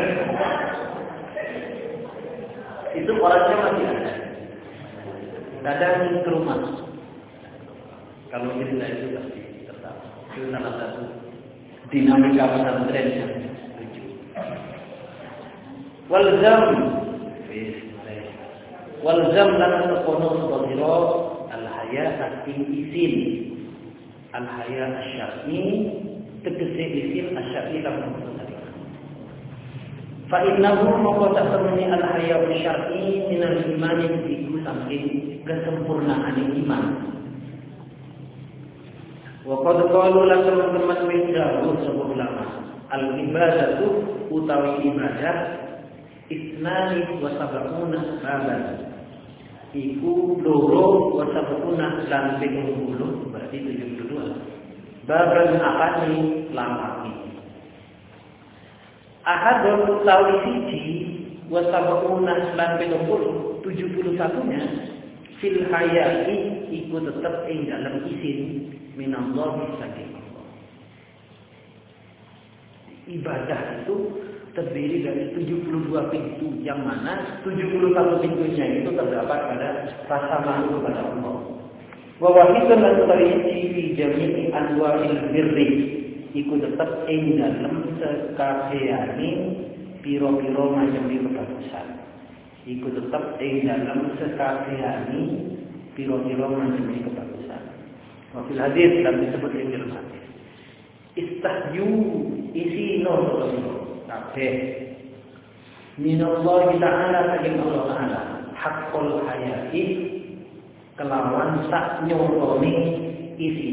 Itu orangnya masih ada. Kadang ke rumah. Kalau cerita itu pasti tetap. Itu salah satu dinamika pesantren yang lucu. Walzam lana tekono sodiro al-haya saking isin. Al-haya asyari tegese isin asyari lamun pesantren. Fa innahu moko tak temeni al-haya asyari minal imani iku saking kesempurnaan iman. Wa qad qalu la teman-teman wis sapa ulama al-ibadatu utawi ibadah isnani wa sab'una baban iku loro wa sab'una lan 70 berarti 72 baban akani lamani ahadun utawi siji wa sab'una lan 71 nya fil hayati iku tetep ing dalam isin minallahi saking Allah. Ibadah itu terdiri dari 72 pintu, yang mana 71 pintunya itu terdapat pada rasa malu kepada Allah. Wa wahidun lan tariji fi jami'i anwa'il birri iku tetep ing dalem sekabehane pira-pira macam kebagusan. Iku tetep ing dalem sekabehane pira-pira macam kebagusan. Wafil hadis dan disebut dalam hadis. Istahyu isi nol kabeh. Minallahi ta'ala saking Allah Ta'ala haqqul hayati kelawan sak nyoroni isi.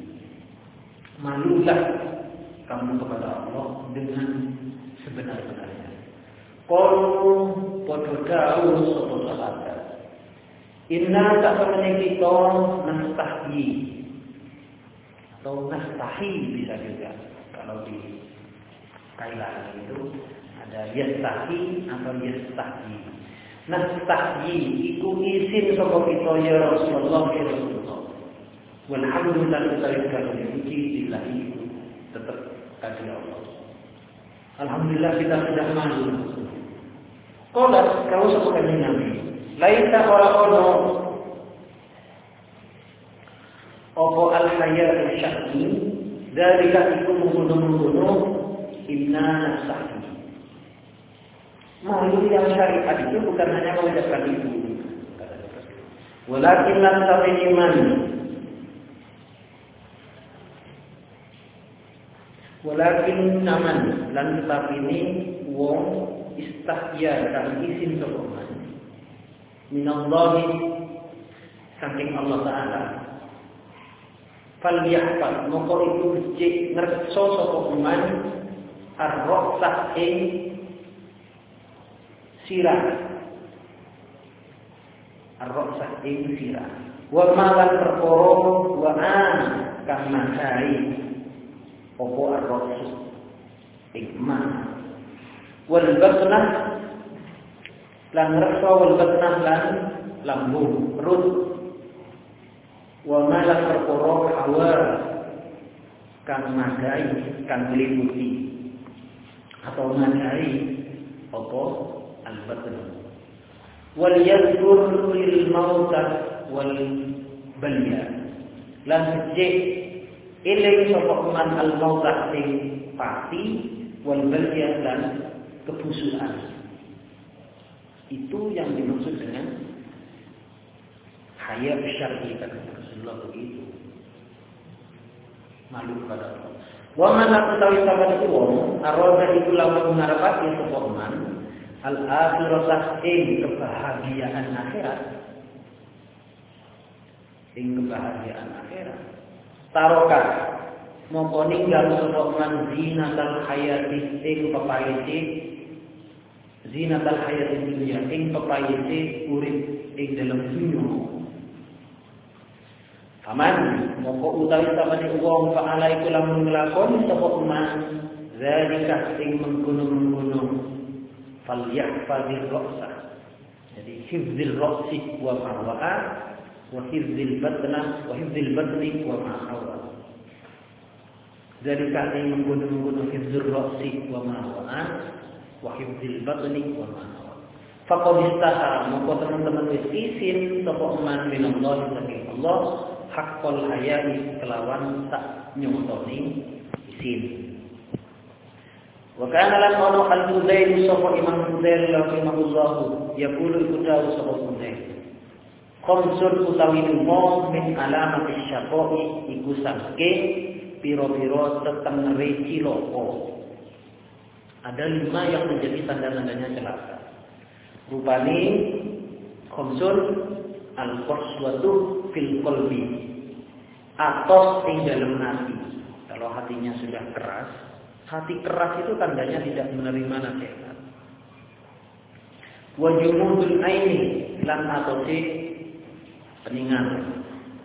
Malulah kamu kepada Allah dengan sebenar-benarnya. Qalu padha dawuh sapa sahabat. Inna ta'amana kita nastahyi atau nastahi bisa juga kalau di Thailand itu ada yastahi atau yastahi. Nastahi iku isin sapa kita ya Rasulullah ya Rasulullah. Walhamdulillah kita dipuji billahi tetap kadi Allah. Alhamdulillah kita sudah malu. Qala kau sapa Nabi. Laisa ora Opo al-hayat syar'i dalika iku menggunung-gunung inna nasahi. Malu yang syariat itu bukan hanya mengucapkan itu. Walakin lan iman. Walakin naman lan ini wong istahya kan isin sokoman. Minallahi saking Allah Ta'ala. Falyahfal moko iku cek ngerso sapa iman ar-raqsah ing sirah ar-raqsah ing sirah wa malan perkara wa an kang masai apa ar-raqsah ing man wal batnah lan ngerso wal batnah lan lambung perut wa malak perkara hawa kang madai kang meliputi atau madai apa al-batn wal yadhkur lil mauta wal balya lan sejek eling sapa man al mauta sing pati wal balya lan kebusukan. Itu yang dimaksud dengan hayat syar'i kata Rasulullah begitu. Malu kepada Allah. Wa man utawi sahabat itu wong arada iku lawan ngarepake sapa man al akhirah ing kebahagiaan akhirat. Ing kebahagiaan akhirat. Taroka moko ninggal sapa man zinatal hayati ing pepaiti zinatal hayati dunya ing pepaiti urip ing dalam dunya. Aman moko utawi sabane wong fa alaiku lamun nglakoni sapa man zalika ing mengkono-mengkono falyahfazir ra'sa. Jadi hifzil ra'si wa ma wa'a wa hifzil batni wa ma hawa. Dari kata yang menggunakan hifzul ra'si wa ma wa'a wa hifzil batni wa ma hawa. Faqad istaha moko teman-teman wis isin sapa man minallah saking Allah haqqul haya'i kelawan tak nyontoni isin. Wa kana lan ono al-Fudail sapa Imam Fudail rahimahullah yaqulu ikudawu sapa Fudail. Khamsun utawi limo min alamati syaqai iku saking piro-piro tetengere ciloko. Ada 5 yang menjadi tanda-tandanya celaka. Rupane khamsun al-qaswatu fil qalbi. Atos ing dalam hati. Kalau hatinya sudah keras, hati keras itu tandanya tidak menerima nasihat. Wa jumudul aini lan atose peningan.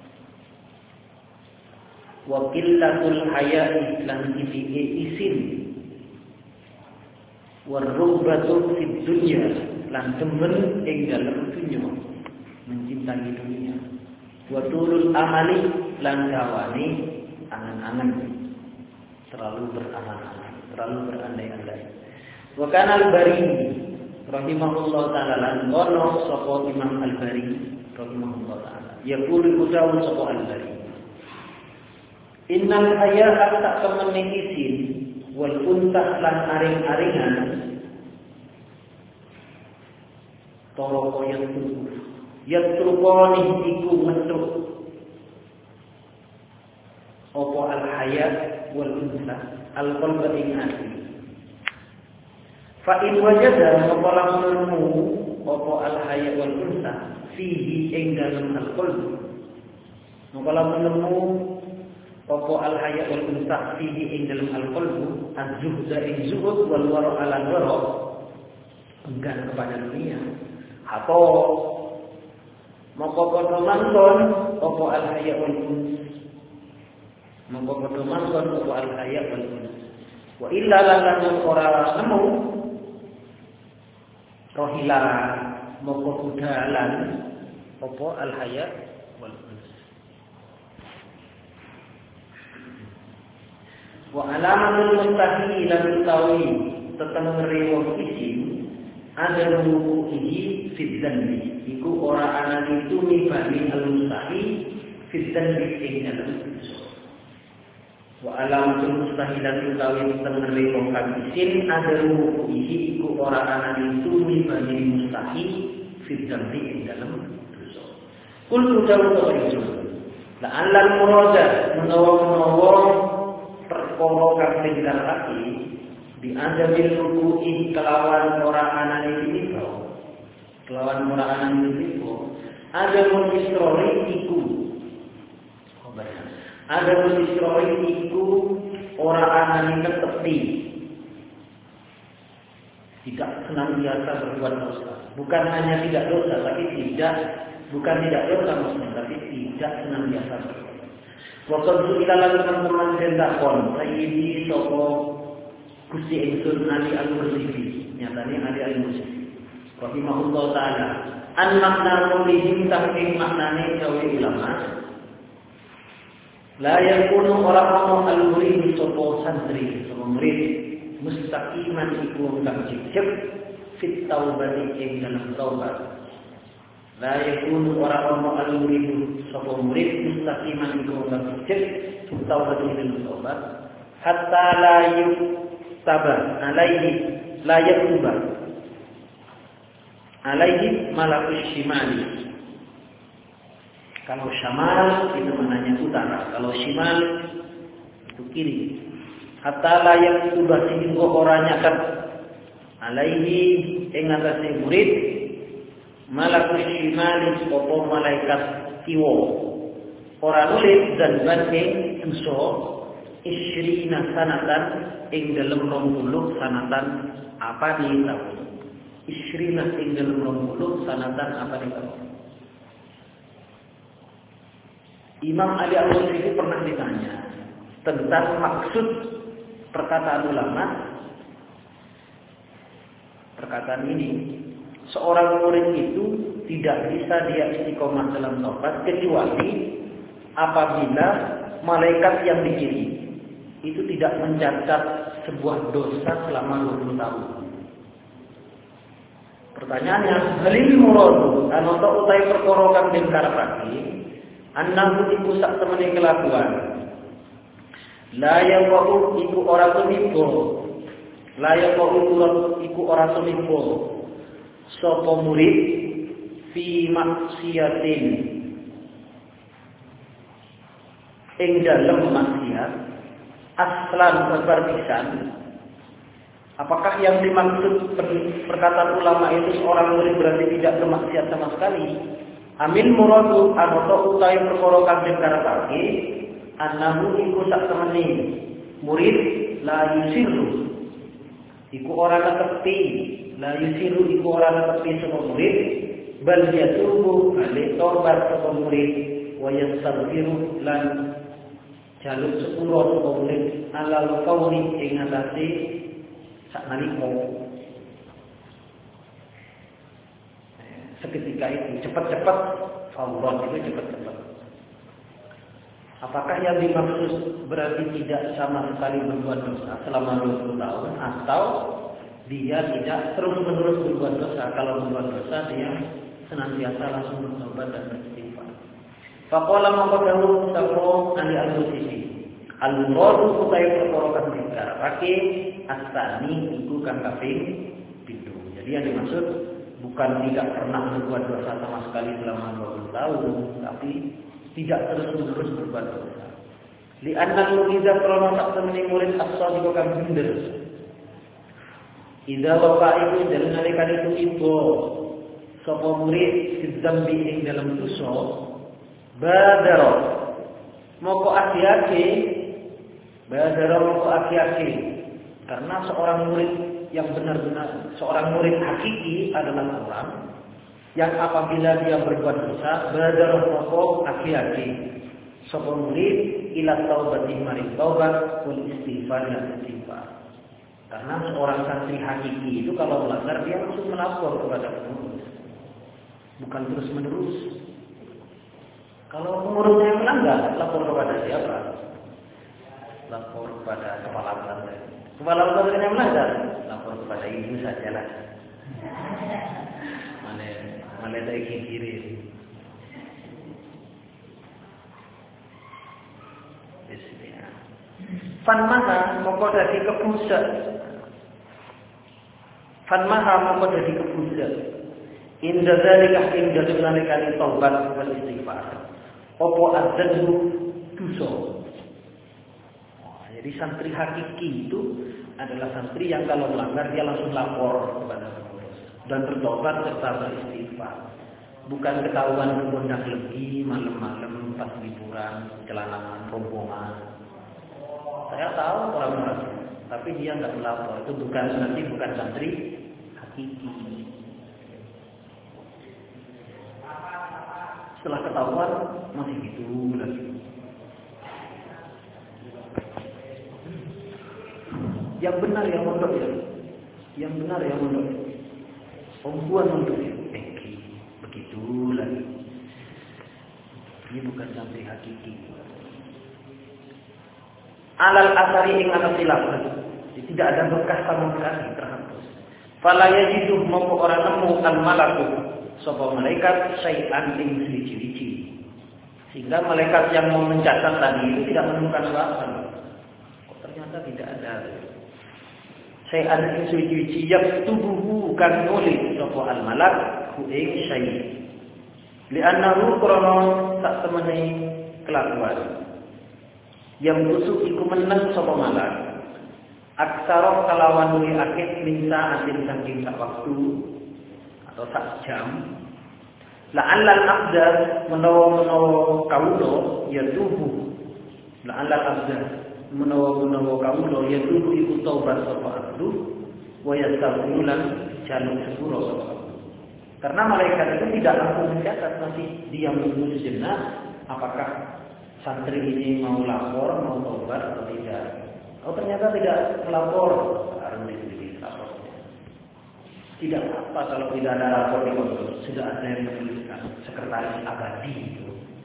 Wa qillatul haya'i lan isine isin. Wa rubbatu fid dunya lan demen ing dalam dunya, mencintai dunia. Wa tulul amali lan gawani angan-angan, terlalu berangan-angan, terlalu berandai-andai. Wa kana al-Bari rahimahullah taala lan ono sapa Imam Al-Bari rahimahullah taala yaqulu udawu sapa Al-Bari innal haya'a tak temene isin wal untah lan aring-aringan toroko yatrukoni iku metu apa al-haya' wal untah al-qalba ing ati. Fa in wajada maqala mulmu apa al-haya' wal untah fihi ing dalam al-qalb. Maqala mulmu apa al-haya' wal untah fihi ing dalam al-qalb az-zuhda ing zuhud wal wara' ala wara' enggan kepada dunia. Atau maka padha mangkon apa al-haya' wal untah. Maka padha mangkon apa al-haya' wal untah. Wa illa lan ora nemu rohila moko kudalan apa al-haya' wal untah. Wa alamatul mustahil lan utawi tetengere wong isin ada rukuhi fid dzanbi iku ora ana ditumi bani al-mustahil fid dzanbi ing dalam dosa. Wa alamatul mustahil lan utawi tetengere wong isin ada rukuhi iku ora ana ditumi bani mustahil fid dzanbi ing dalam dosa. Kul dawu itu la alal murada menawa perkara kang dikarepake di adamil ruku'i kelawan ora anane dipikir kelawan ora anane dipikir ada isrori iku ada isrori iku ora anane keteti tidak senantiasa berbuat dosa. Bukan hanya tidak dosa tapi bukan tidak dosa maksudnya tapi tidak senantiasa berbuat. Waktu ilalan teman-teman sentakon sayyidi soko Gusti Ingsun Ali Al-Mursyidi nyatanya Ali Al-Mursyidi rahimahullah ta'ala an makna mulihim saking maknane gawe ulama la yakunu orang al-murid soko santri soko murid mustaqiman iku kang jejeg fit taubati ing dalam taubat. La yakunu orang al-murid sapa murid mustaqiman iku ngajeg taubat ing taubat hatta la yutaba alaihi la yatuba alaihi malakus shimali. Kalau syamal itu maknanya utara, kalau shimal itu kiri. Hatta la yatuba sehingga orangnya kan alaihi ing atase murid malakus shimali sapa malaikat kiwa ora nulis dan banding dosa isyrina sanatan ing dalem 20 sanatan apa di tahun. Isyrina ing dalem 20 sanatan apa di tahun. Imam Ali Al-Qurtubi pernah ditanya tentang maksud perkataan ulama. Perkataan ini, seorang murid itu tidak bisa dia istiqomah dalam taubat kecuali apabila malaikat yang dikirim itu tidak mencatat sebuah dosa selama 20 tahun. Pertanyaannya, halil muradu anoto utai perkara kang den karepake annahu iku sak temene kelakuan la yaqau iku ora tumibo la yaqau iku ora tumibo sapa murid fi maksiatin ing dalem maksiat aslan kabar pisan. Apakah yang dimaksud perkataan ulama itu seorang murid berarti tidak bermaksiat sama sekali? Amin muradu anoto utai perkara kang den karepake annahu iku sak temene murid la yusiru iku ora netepi la yusiru iku ora netepi sapa murid bal yatubu balik tobat sapa murid wa yastaghfiru lan jaluk sepuro sapa murid alal qauli ing atase saknalika. Seketika itu cepat-cepat Allah itu cepat-cepat. Apakah yang dimaksud berarti tidak sama sekali berbuat dosa selama 20 tahun atau dia tidak terus-menerus berbuat dosa? Kalau berbuat dosa dia senantiasa langsung bertobat dan beristighfar. Faqala maqadahu saqo ali al-Qurtubi. Al-muradu utai perkara kang dikarepake astani iku kang kaping 7. Jadi yang dimaksud bukan tidak pernah berbuat dosa sama sekali selama 20 tahun, tapi tidak terus-menerus berbuat dosa. Li'anna al-muriza krana sak temene murid as-sadiq kang bener. Idza waqa iku dalem nalika itu ibu sapa murid dzambi ing dalam dosa badara moko akhiyake karena seorang murid yang benar-benar seorang murid hakiki adalah orang yang apabila dia berbuat dosa badara moko akhiyake sapa murid ila taubati maring taubat wal istighfar dan istighfar. Karena seorang santri hakiki itu kalau melanggar dia langsung melapor kepada pengurus, bukan terus menerus. Kalau pengurusnya melanggar, lapor kepada siapa? Lapor kepada kepala pesantren. Kepala pesantrennya melanggar, lapor kepada ibu sajalah. Mana saya kiri. Bismillah. Fan maha moko dadi kebuset. Fan maha moko dadi kebuset. Inda zalika ing dalem nalikane taubat wal istighfar. Opo adzanbu dosa. Jadi santri hakiki itu adalah santri yang kalau melanggar dia langsung lapor kepada pengurus dan bertobat serta beristighfar. Bukan ketahuan gondang legi malam-malam pas liburan, celana rombongan. Saya tahu orang-orang, tapi dia nggak melapor. Itu bukan santri hakiki. Setelah ketahuan masih gitu lagi. Yang benar yang mondok ya. Yang benar yang mondok. Pembuat mondok ya. Begitu lagi. Ini bukan santri hakiki. Alal asari ing atas silafat. Tidak ada bekas sama sekali terhapus. Fala yajidu mongko ora nemu al malaku sapa malaikat syai'an ing suci-suci. Sehingga malaikat yang mau mencatat tadi itu tidak menemukan apa-apa. Kok ternyata tidak ada. Syai'an ing suci-suci yaktubuhu kan nulis sapa al malak hu ing syai'. Li'annahu krana sak temene kelakuan. Yang busuk iku meneng sapa malak. Aksara kalawan luwih akeh minta asin saking sak waktu atau sak jam. La'allal abda menawa kawula ya tubuh. La'allal abda menawa kawula yen kudu iku taubat sapa abdu wa yastaghfiru lan jaluk sepuro sapa abdu. Karena malaikat itu tidak langsung mencatat, masih diam dulu sejenak apakah santri ini mau lapor, mau taubat atau tidak. Oh ternyata tidak melapor, harus ditulis rapornya. Tidak apa kalau tidak ada rapor di konsul, sudah ada yang menuliskan sekretaris abadi itu.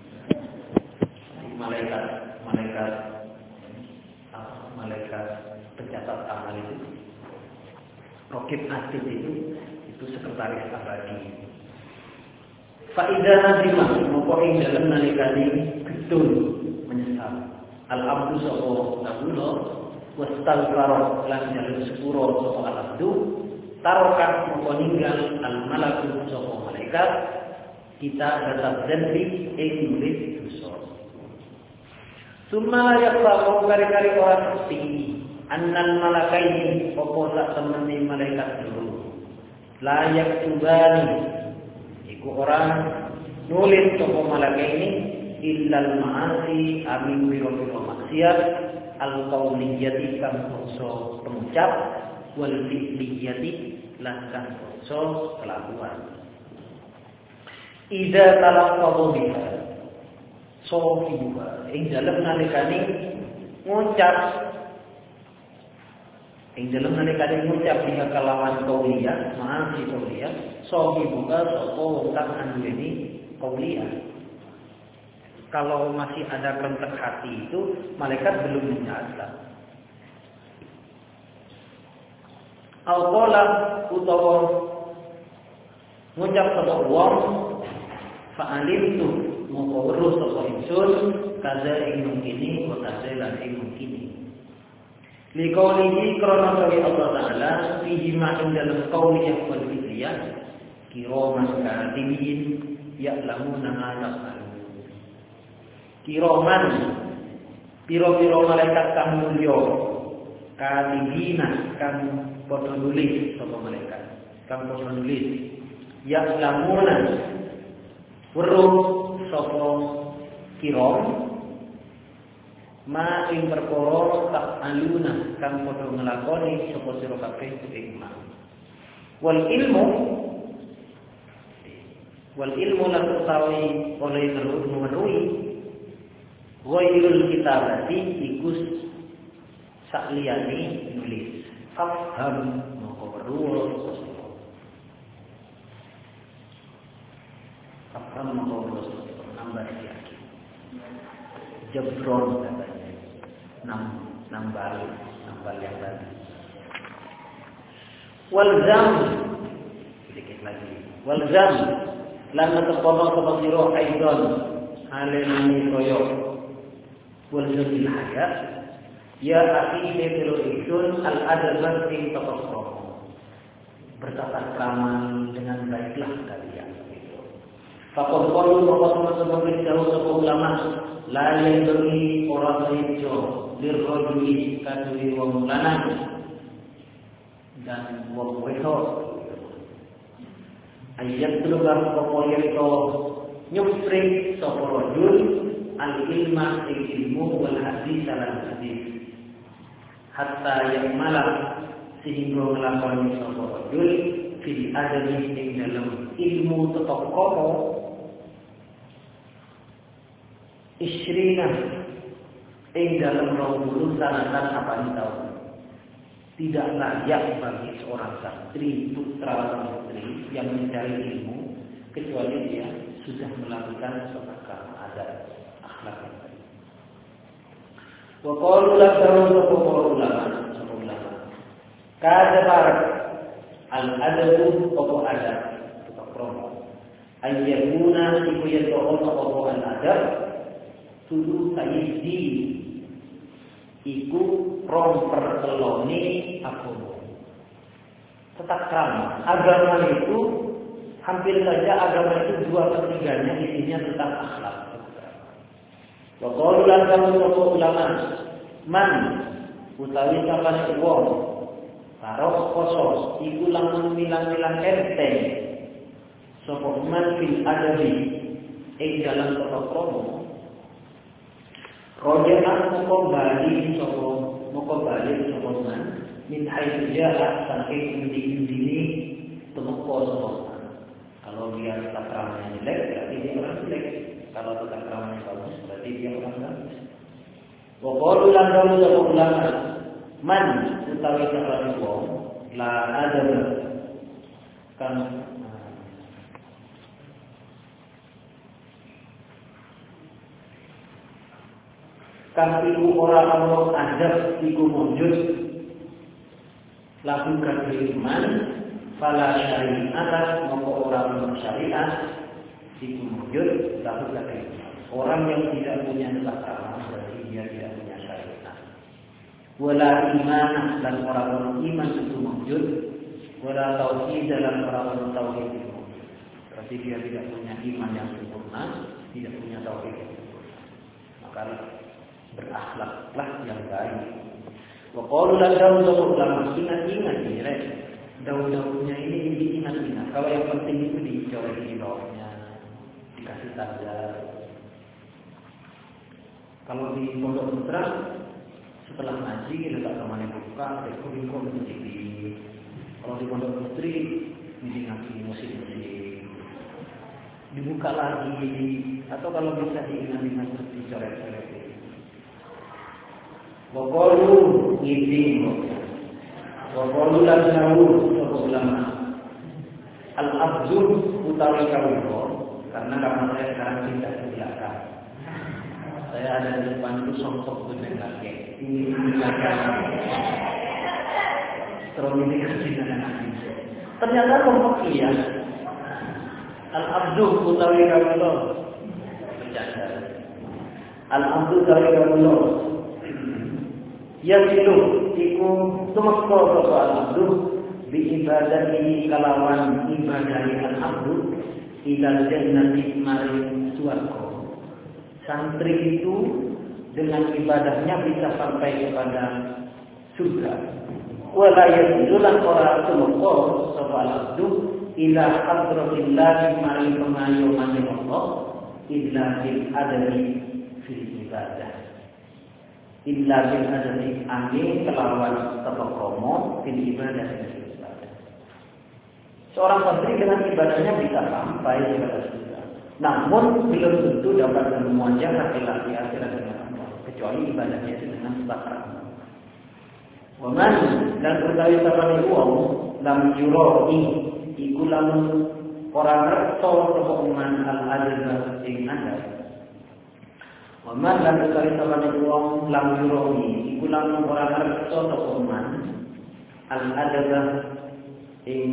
Malaikat pencatat amal itu, rokib atid itu sekretaris abadi. Faidah nazimah mongko ing dalem nalikane gedul menyesal. Al-abdu sapa abdullah wastaghfara lan jaluk sepuro sapa al-abdu tarokat mongko ninggal al-malaku sapa malaikat kita tetap janji nulis dosa. Summa yakfa kari-kari orang mesti annal malakaini opo sak temene malaikat dulu layak tubani orang nulis toko malaikat ini illal ma'asi amin biro-biro maksiat al-qauliyati kang bangsa pengucap wal fi'liyati lan kang bangsa kelakuan. Idza talaqqadu biha sohiba ing dalem nalikane ngucap ing dalam nalikane ngucap biha kalawan qauliyah ma'asi qauliyah sohibuka sapa kang anduweni qauliyah. Kalau masih ada kontak hati itu malaikat belum mencatat. Al-qala utawa ngucap sapa wong fa'alimtu moko weruh sapa ingsun kaza ing mungkini wa kaza lan ing mungkini. Liqaulihi karena dari Allah Ta'ala fihi ma dalam qauliyah wal fi'liyah kiraman katibin ya'lamuna ma taf'alun. Kiraman piro-piro malaikat kang mulya katibina kang padha nulis sapa malaikat kang padha nulis ya'lamuna weruh sapa kiram ma ing perkara tak aluna kang padha nglakoni sapa sira kabeh ing ma. Wal ilmu lan utawi oleh meruhi ghairul kitabati ikus sakliyane nulis. Faham moko weruh faham moko weruh nambah yakin. Jebron katanya nambal yang tadi. Walzam sedikit lagi. Walzam lan tepono sapa sira aidon haleni koyo walzamil hayat ya akhi dhewe ikun al adab ing taqwa bertata krama dengan baiklah kalian. Fakor qalu wa qasama sapa ulama la yanduri ora bejo dirrojui kadui wong lanang dan wong wedok ayat terubah pokoknya itu nyupri sapa rajul al ilma ilmu wal hadis lan hadis hatta yang malam sehingga nglakoni sapa rajul fil adabi ing dalam ilmu tetokomo isyrina ing dalam 20 sanatan apa tahun. Tidak layak bagi seorang santri putra atau putri yang mencari ilmu kecuali dia sudah melakukan sebagian adat akhlak yang baik. Wa qalu la taru ulama kadar al-adabu apa adab atau promo ayyuna iku yen apa al adab tudu sayidi iku perteloni agama. Tetap krama. Agama itu hampir saja agama itu 2/3-nya isinya tentang akhlak. Wa qalu lan kamu ulama man utawi sapane wong taruh kosos iku lamun milang-milang enteng sapa man fil adabi ing dalam tata krama Rojaat moko bali sapa man min haitsu ja'a saking endi-endine temoko sapa. Kalau dia tata keramanya jelek, berarti dia orang jelek. Kalau tata keramanya bagus, berarti dia orang bagus. Wa qalu lan dawu sapa ulama man utawi sapane wong la adaba kan iku ora ana adab iku mujud lagu kadhiman fala syari'at moko ora ana syariat iku mujud lagu kadhiman. Orang yang tidak punya tata berarti dia tidak punya syariat. Wala iman dan orang iman itu mujud, wala tauhid dalam orang tauhid itu mujud. Berarti dia tidak punya iman yang sempurna, tidak punya tauhid yang sempurna. Maka berakhlaklah yang baik. Wa qalu la dawu ulama ingat ya. Dawu-dawunya ini diingat-ingat. Kalau yang penting itu dicoret di bawahnya, dikasih tanda. Kalau di Pondok Putra setelah ngaji letak kamar buka, rekor musik. Kalau di Pondok Putri ngaji musik. Dibuka lagi atau kalau bisa diingat-ingat dicoret-coret. Waqalu ngiding waqalu lan jauh ulama al-abdur utawi kawula karena saya sekarang tidak di belakang. Saya ada di depan itu songkok dengan kakek. Ini belakang. Terus ini kerjaan anak. Ternyata kelompok iya. Al-abdur utawi kawula bercanda. Al-abdur utawi kawula yasilu iku tumeka sapa al-abdu bi ibadati kalawan ibadahi al-abdu ila jannati maring swarga. Santri itu dengan ibadahnya bisa sampai kepada surga. Wala yasilu lan ora tumeka sapa al-abdu ila hadratillah maring pengayoman Allah illa bil adami fil ibadah. Illa bil adami angin kelawan tepokromo fil ibadah. Seorang santri dengan ibadahnya bisa sampai kepada surga. Namun belum tentu dapat memuajah laki-laki akhirat dengan Allah, kecuali ibadahnya itu dengan sebab. Waman dan utawi sapane wong lam yuroi iku lamun ora ngerto sapa man al-adab ing adab. Waman lan utawi sapane wong lam yuroi iku lamun ora ngerto sapa man al-adab ing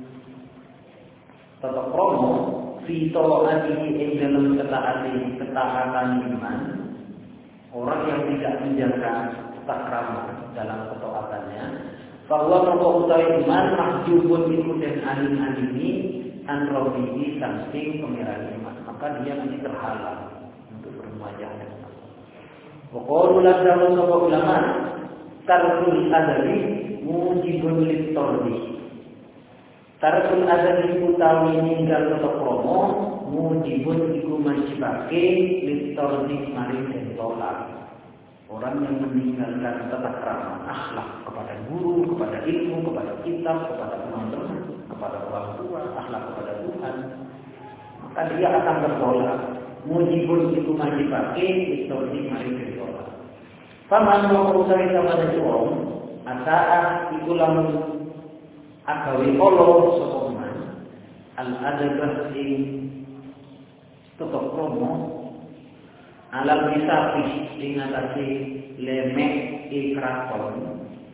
tata krama fi taati ing dalam ketaatan iman. Orang yang tidak menjaga takrama dalam ketaatannya, bahwa pokok utawi iman mahjubun iku den aling-alingi an rabbihi saking pangeran iman, maka dia nanti terhalang untuk bermuajah dengan Allah. Pokok ulama sapa ulama tarkul adabi mujibun litordi. Tarkul adabi utawi ninggal tata krama mujibun iku majibake litordi maring den tolak. Orang yang meninggalkan tata krama, akhlak kepada guru, kepada ilmu, kepada kitab, kepada teman-teman, kepada orang tua, akhlak kepada Tuhan, maka dia akan bertolak. Mujibun itu majibake, itu mari bertolak. Paman mau utawi kepada wong, asaah iku lamun agawe Allah sapa man, al-adabah ing tata krama alam bisafi ingatasi lemek ikrakon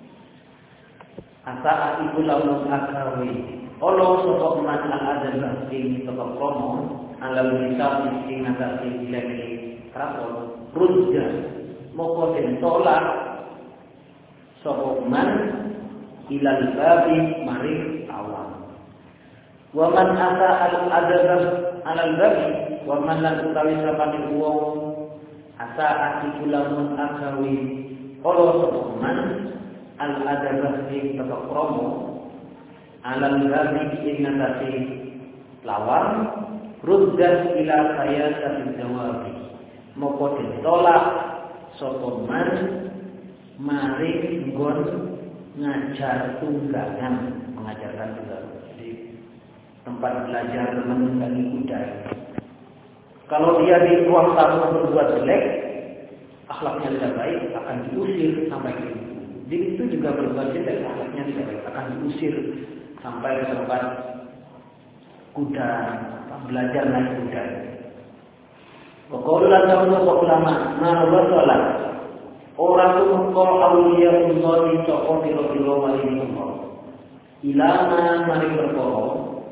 asa ibu lamun akawi Allah sapa man al-adabah ing tata krama alam bisafi ingatasi lemek ikrakon rujja moko den tolak sapa man ilal babi maring awam wa man asa al-adabah alal babi wa man lan utawi sapane wong asa ati lamun akawi Allah subhanahu al-adabah ing tata krama alal babi ing ngatasi lawan ruddan ila sayatil jawabi moko ditolak sapa man mari nggon ngajar tunggangan, mengajarkan tunggangan. Jadi tempat belajar menunggangi kuda. Kalau dia di ruang tamu berbuat jelek, akhlaknya tidak baik, akan diusir sampai ke ibu. Di itu juga berbuat jelek, akhlaknya tidak baik, akan diusir sampai ke tempat kuda, belajar naik kuda. Qaulan ta'ala ulama, nah wasalah. Orang itu mengkau awliya Allah di toko biro-biro wali Allah. Ilama mari berkoro,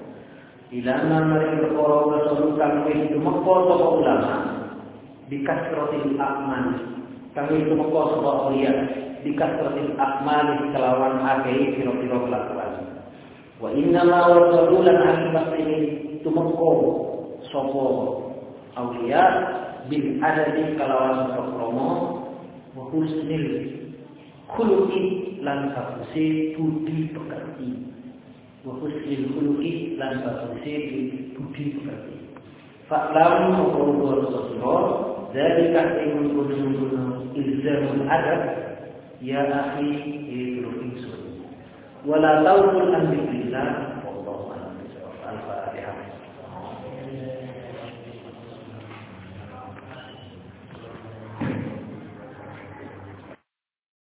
wasolukan itu mengkau toko ulama. Dikasrotil akman, kami itu mengkau toko awliya. Dikasrotil akman kelawan agai biro-biro kelakuan. Wa innama wasolulan akibat ini itu mengkau sopo awliya bil adadi kelawan sokromo wa husnil khuluqi lan kafusi budi pekerti wa husnil khuluqi lan kafusi budi pekerti fa'lam qawlu rasulullah dzalika ilmun ilzamul adab ya akhi ilmu insun wala tawkul an billah wallahu a'lam. Al-Fatihah.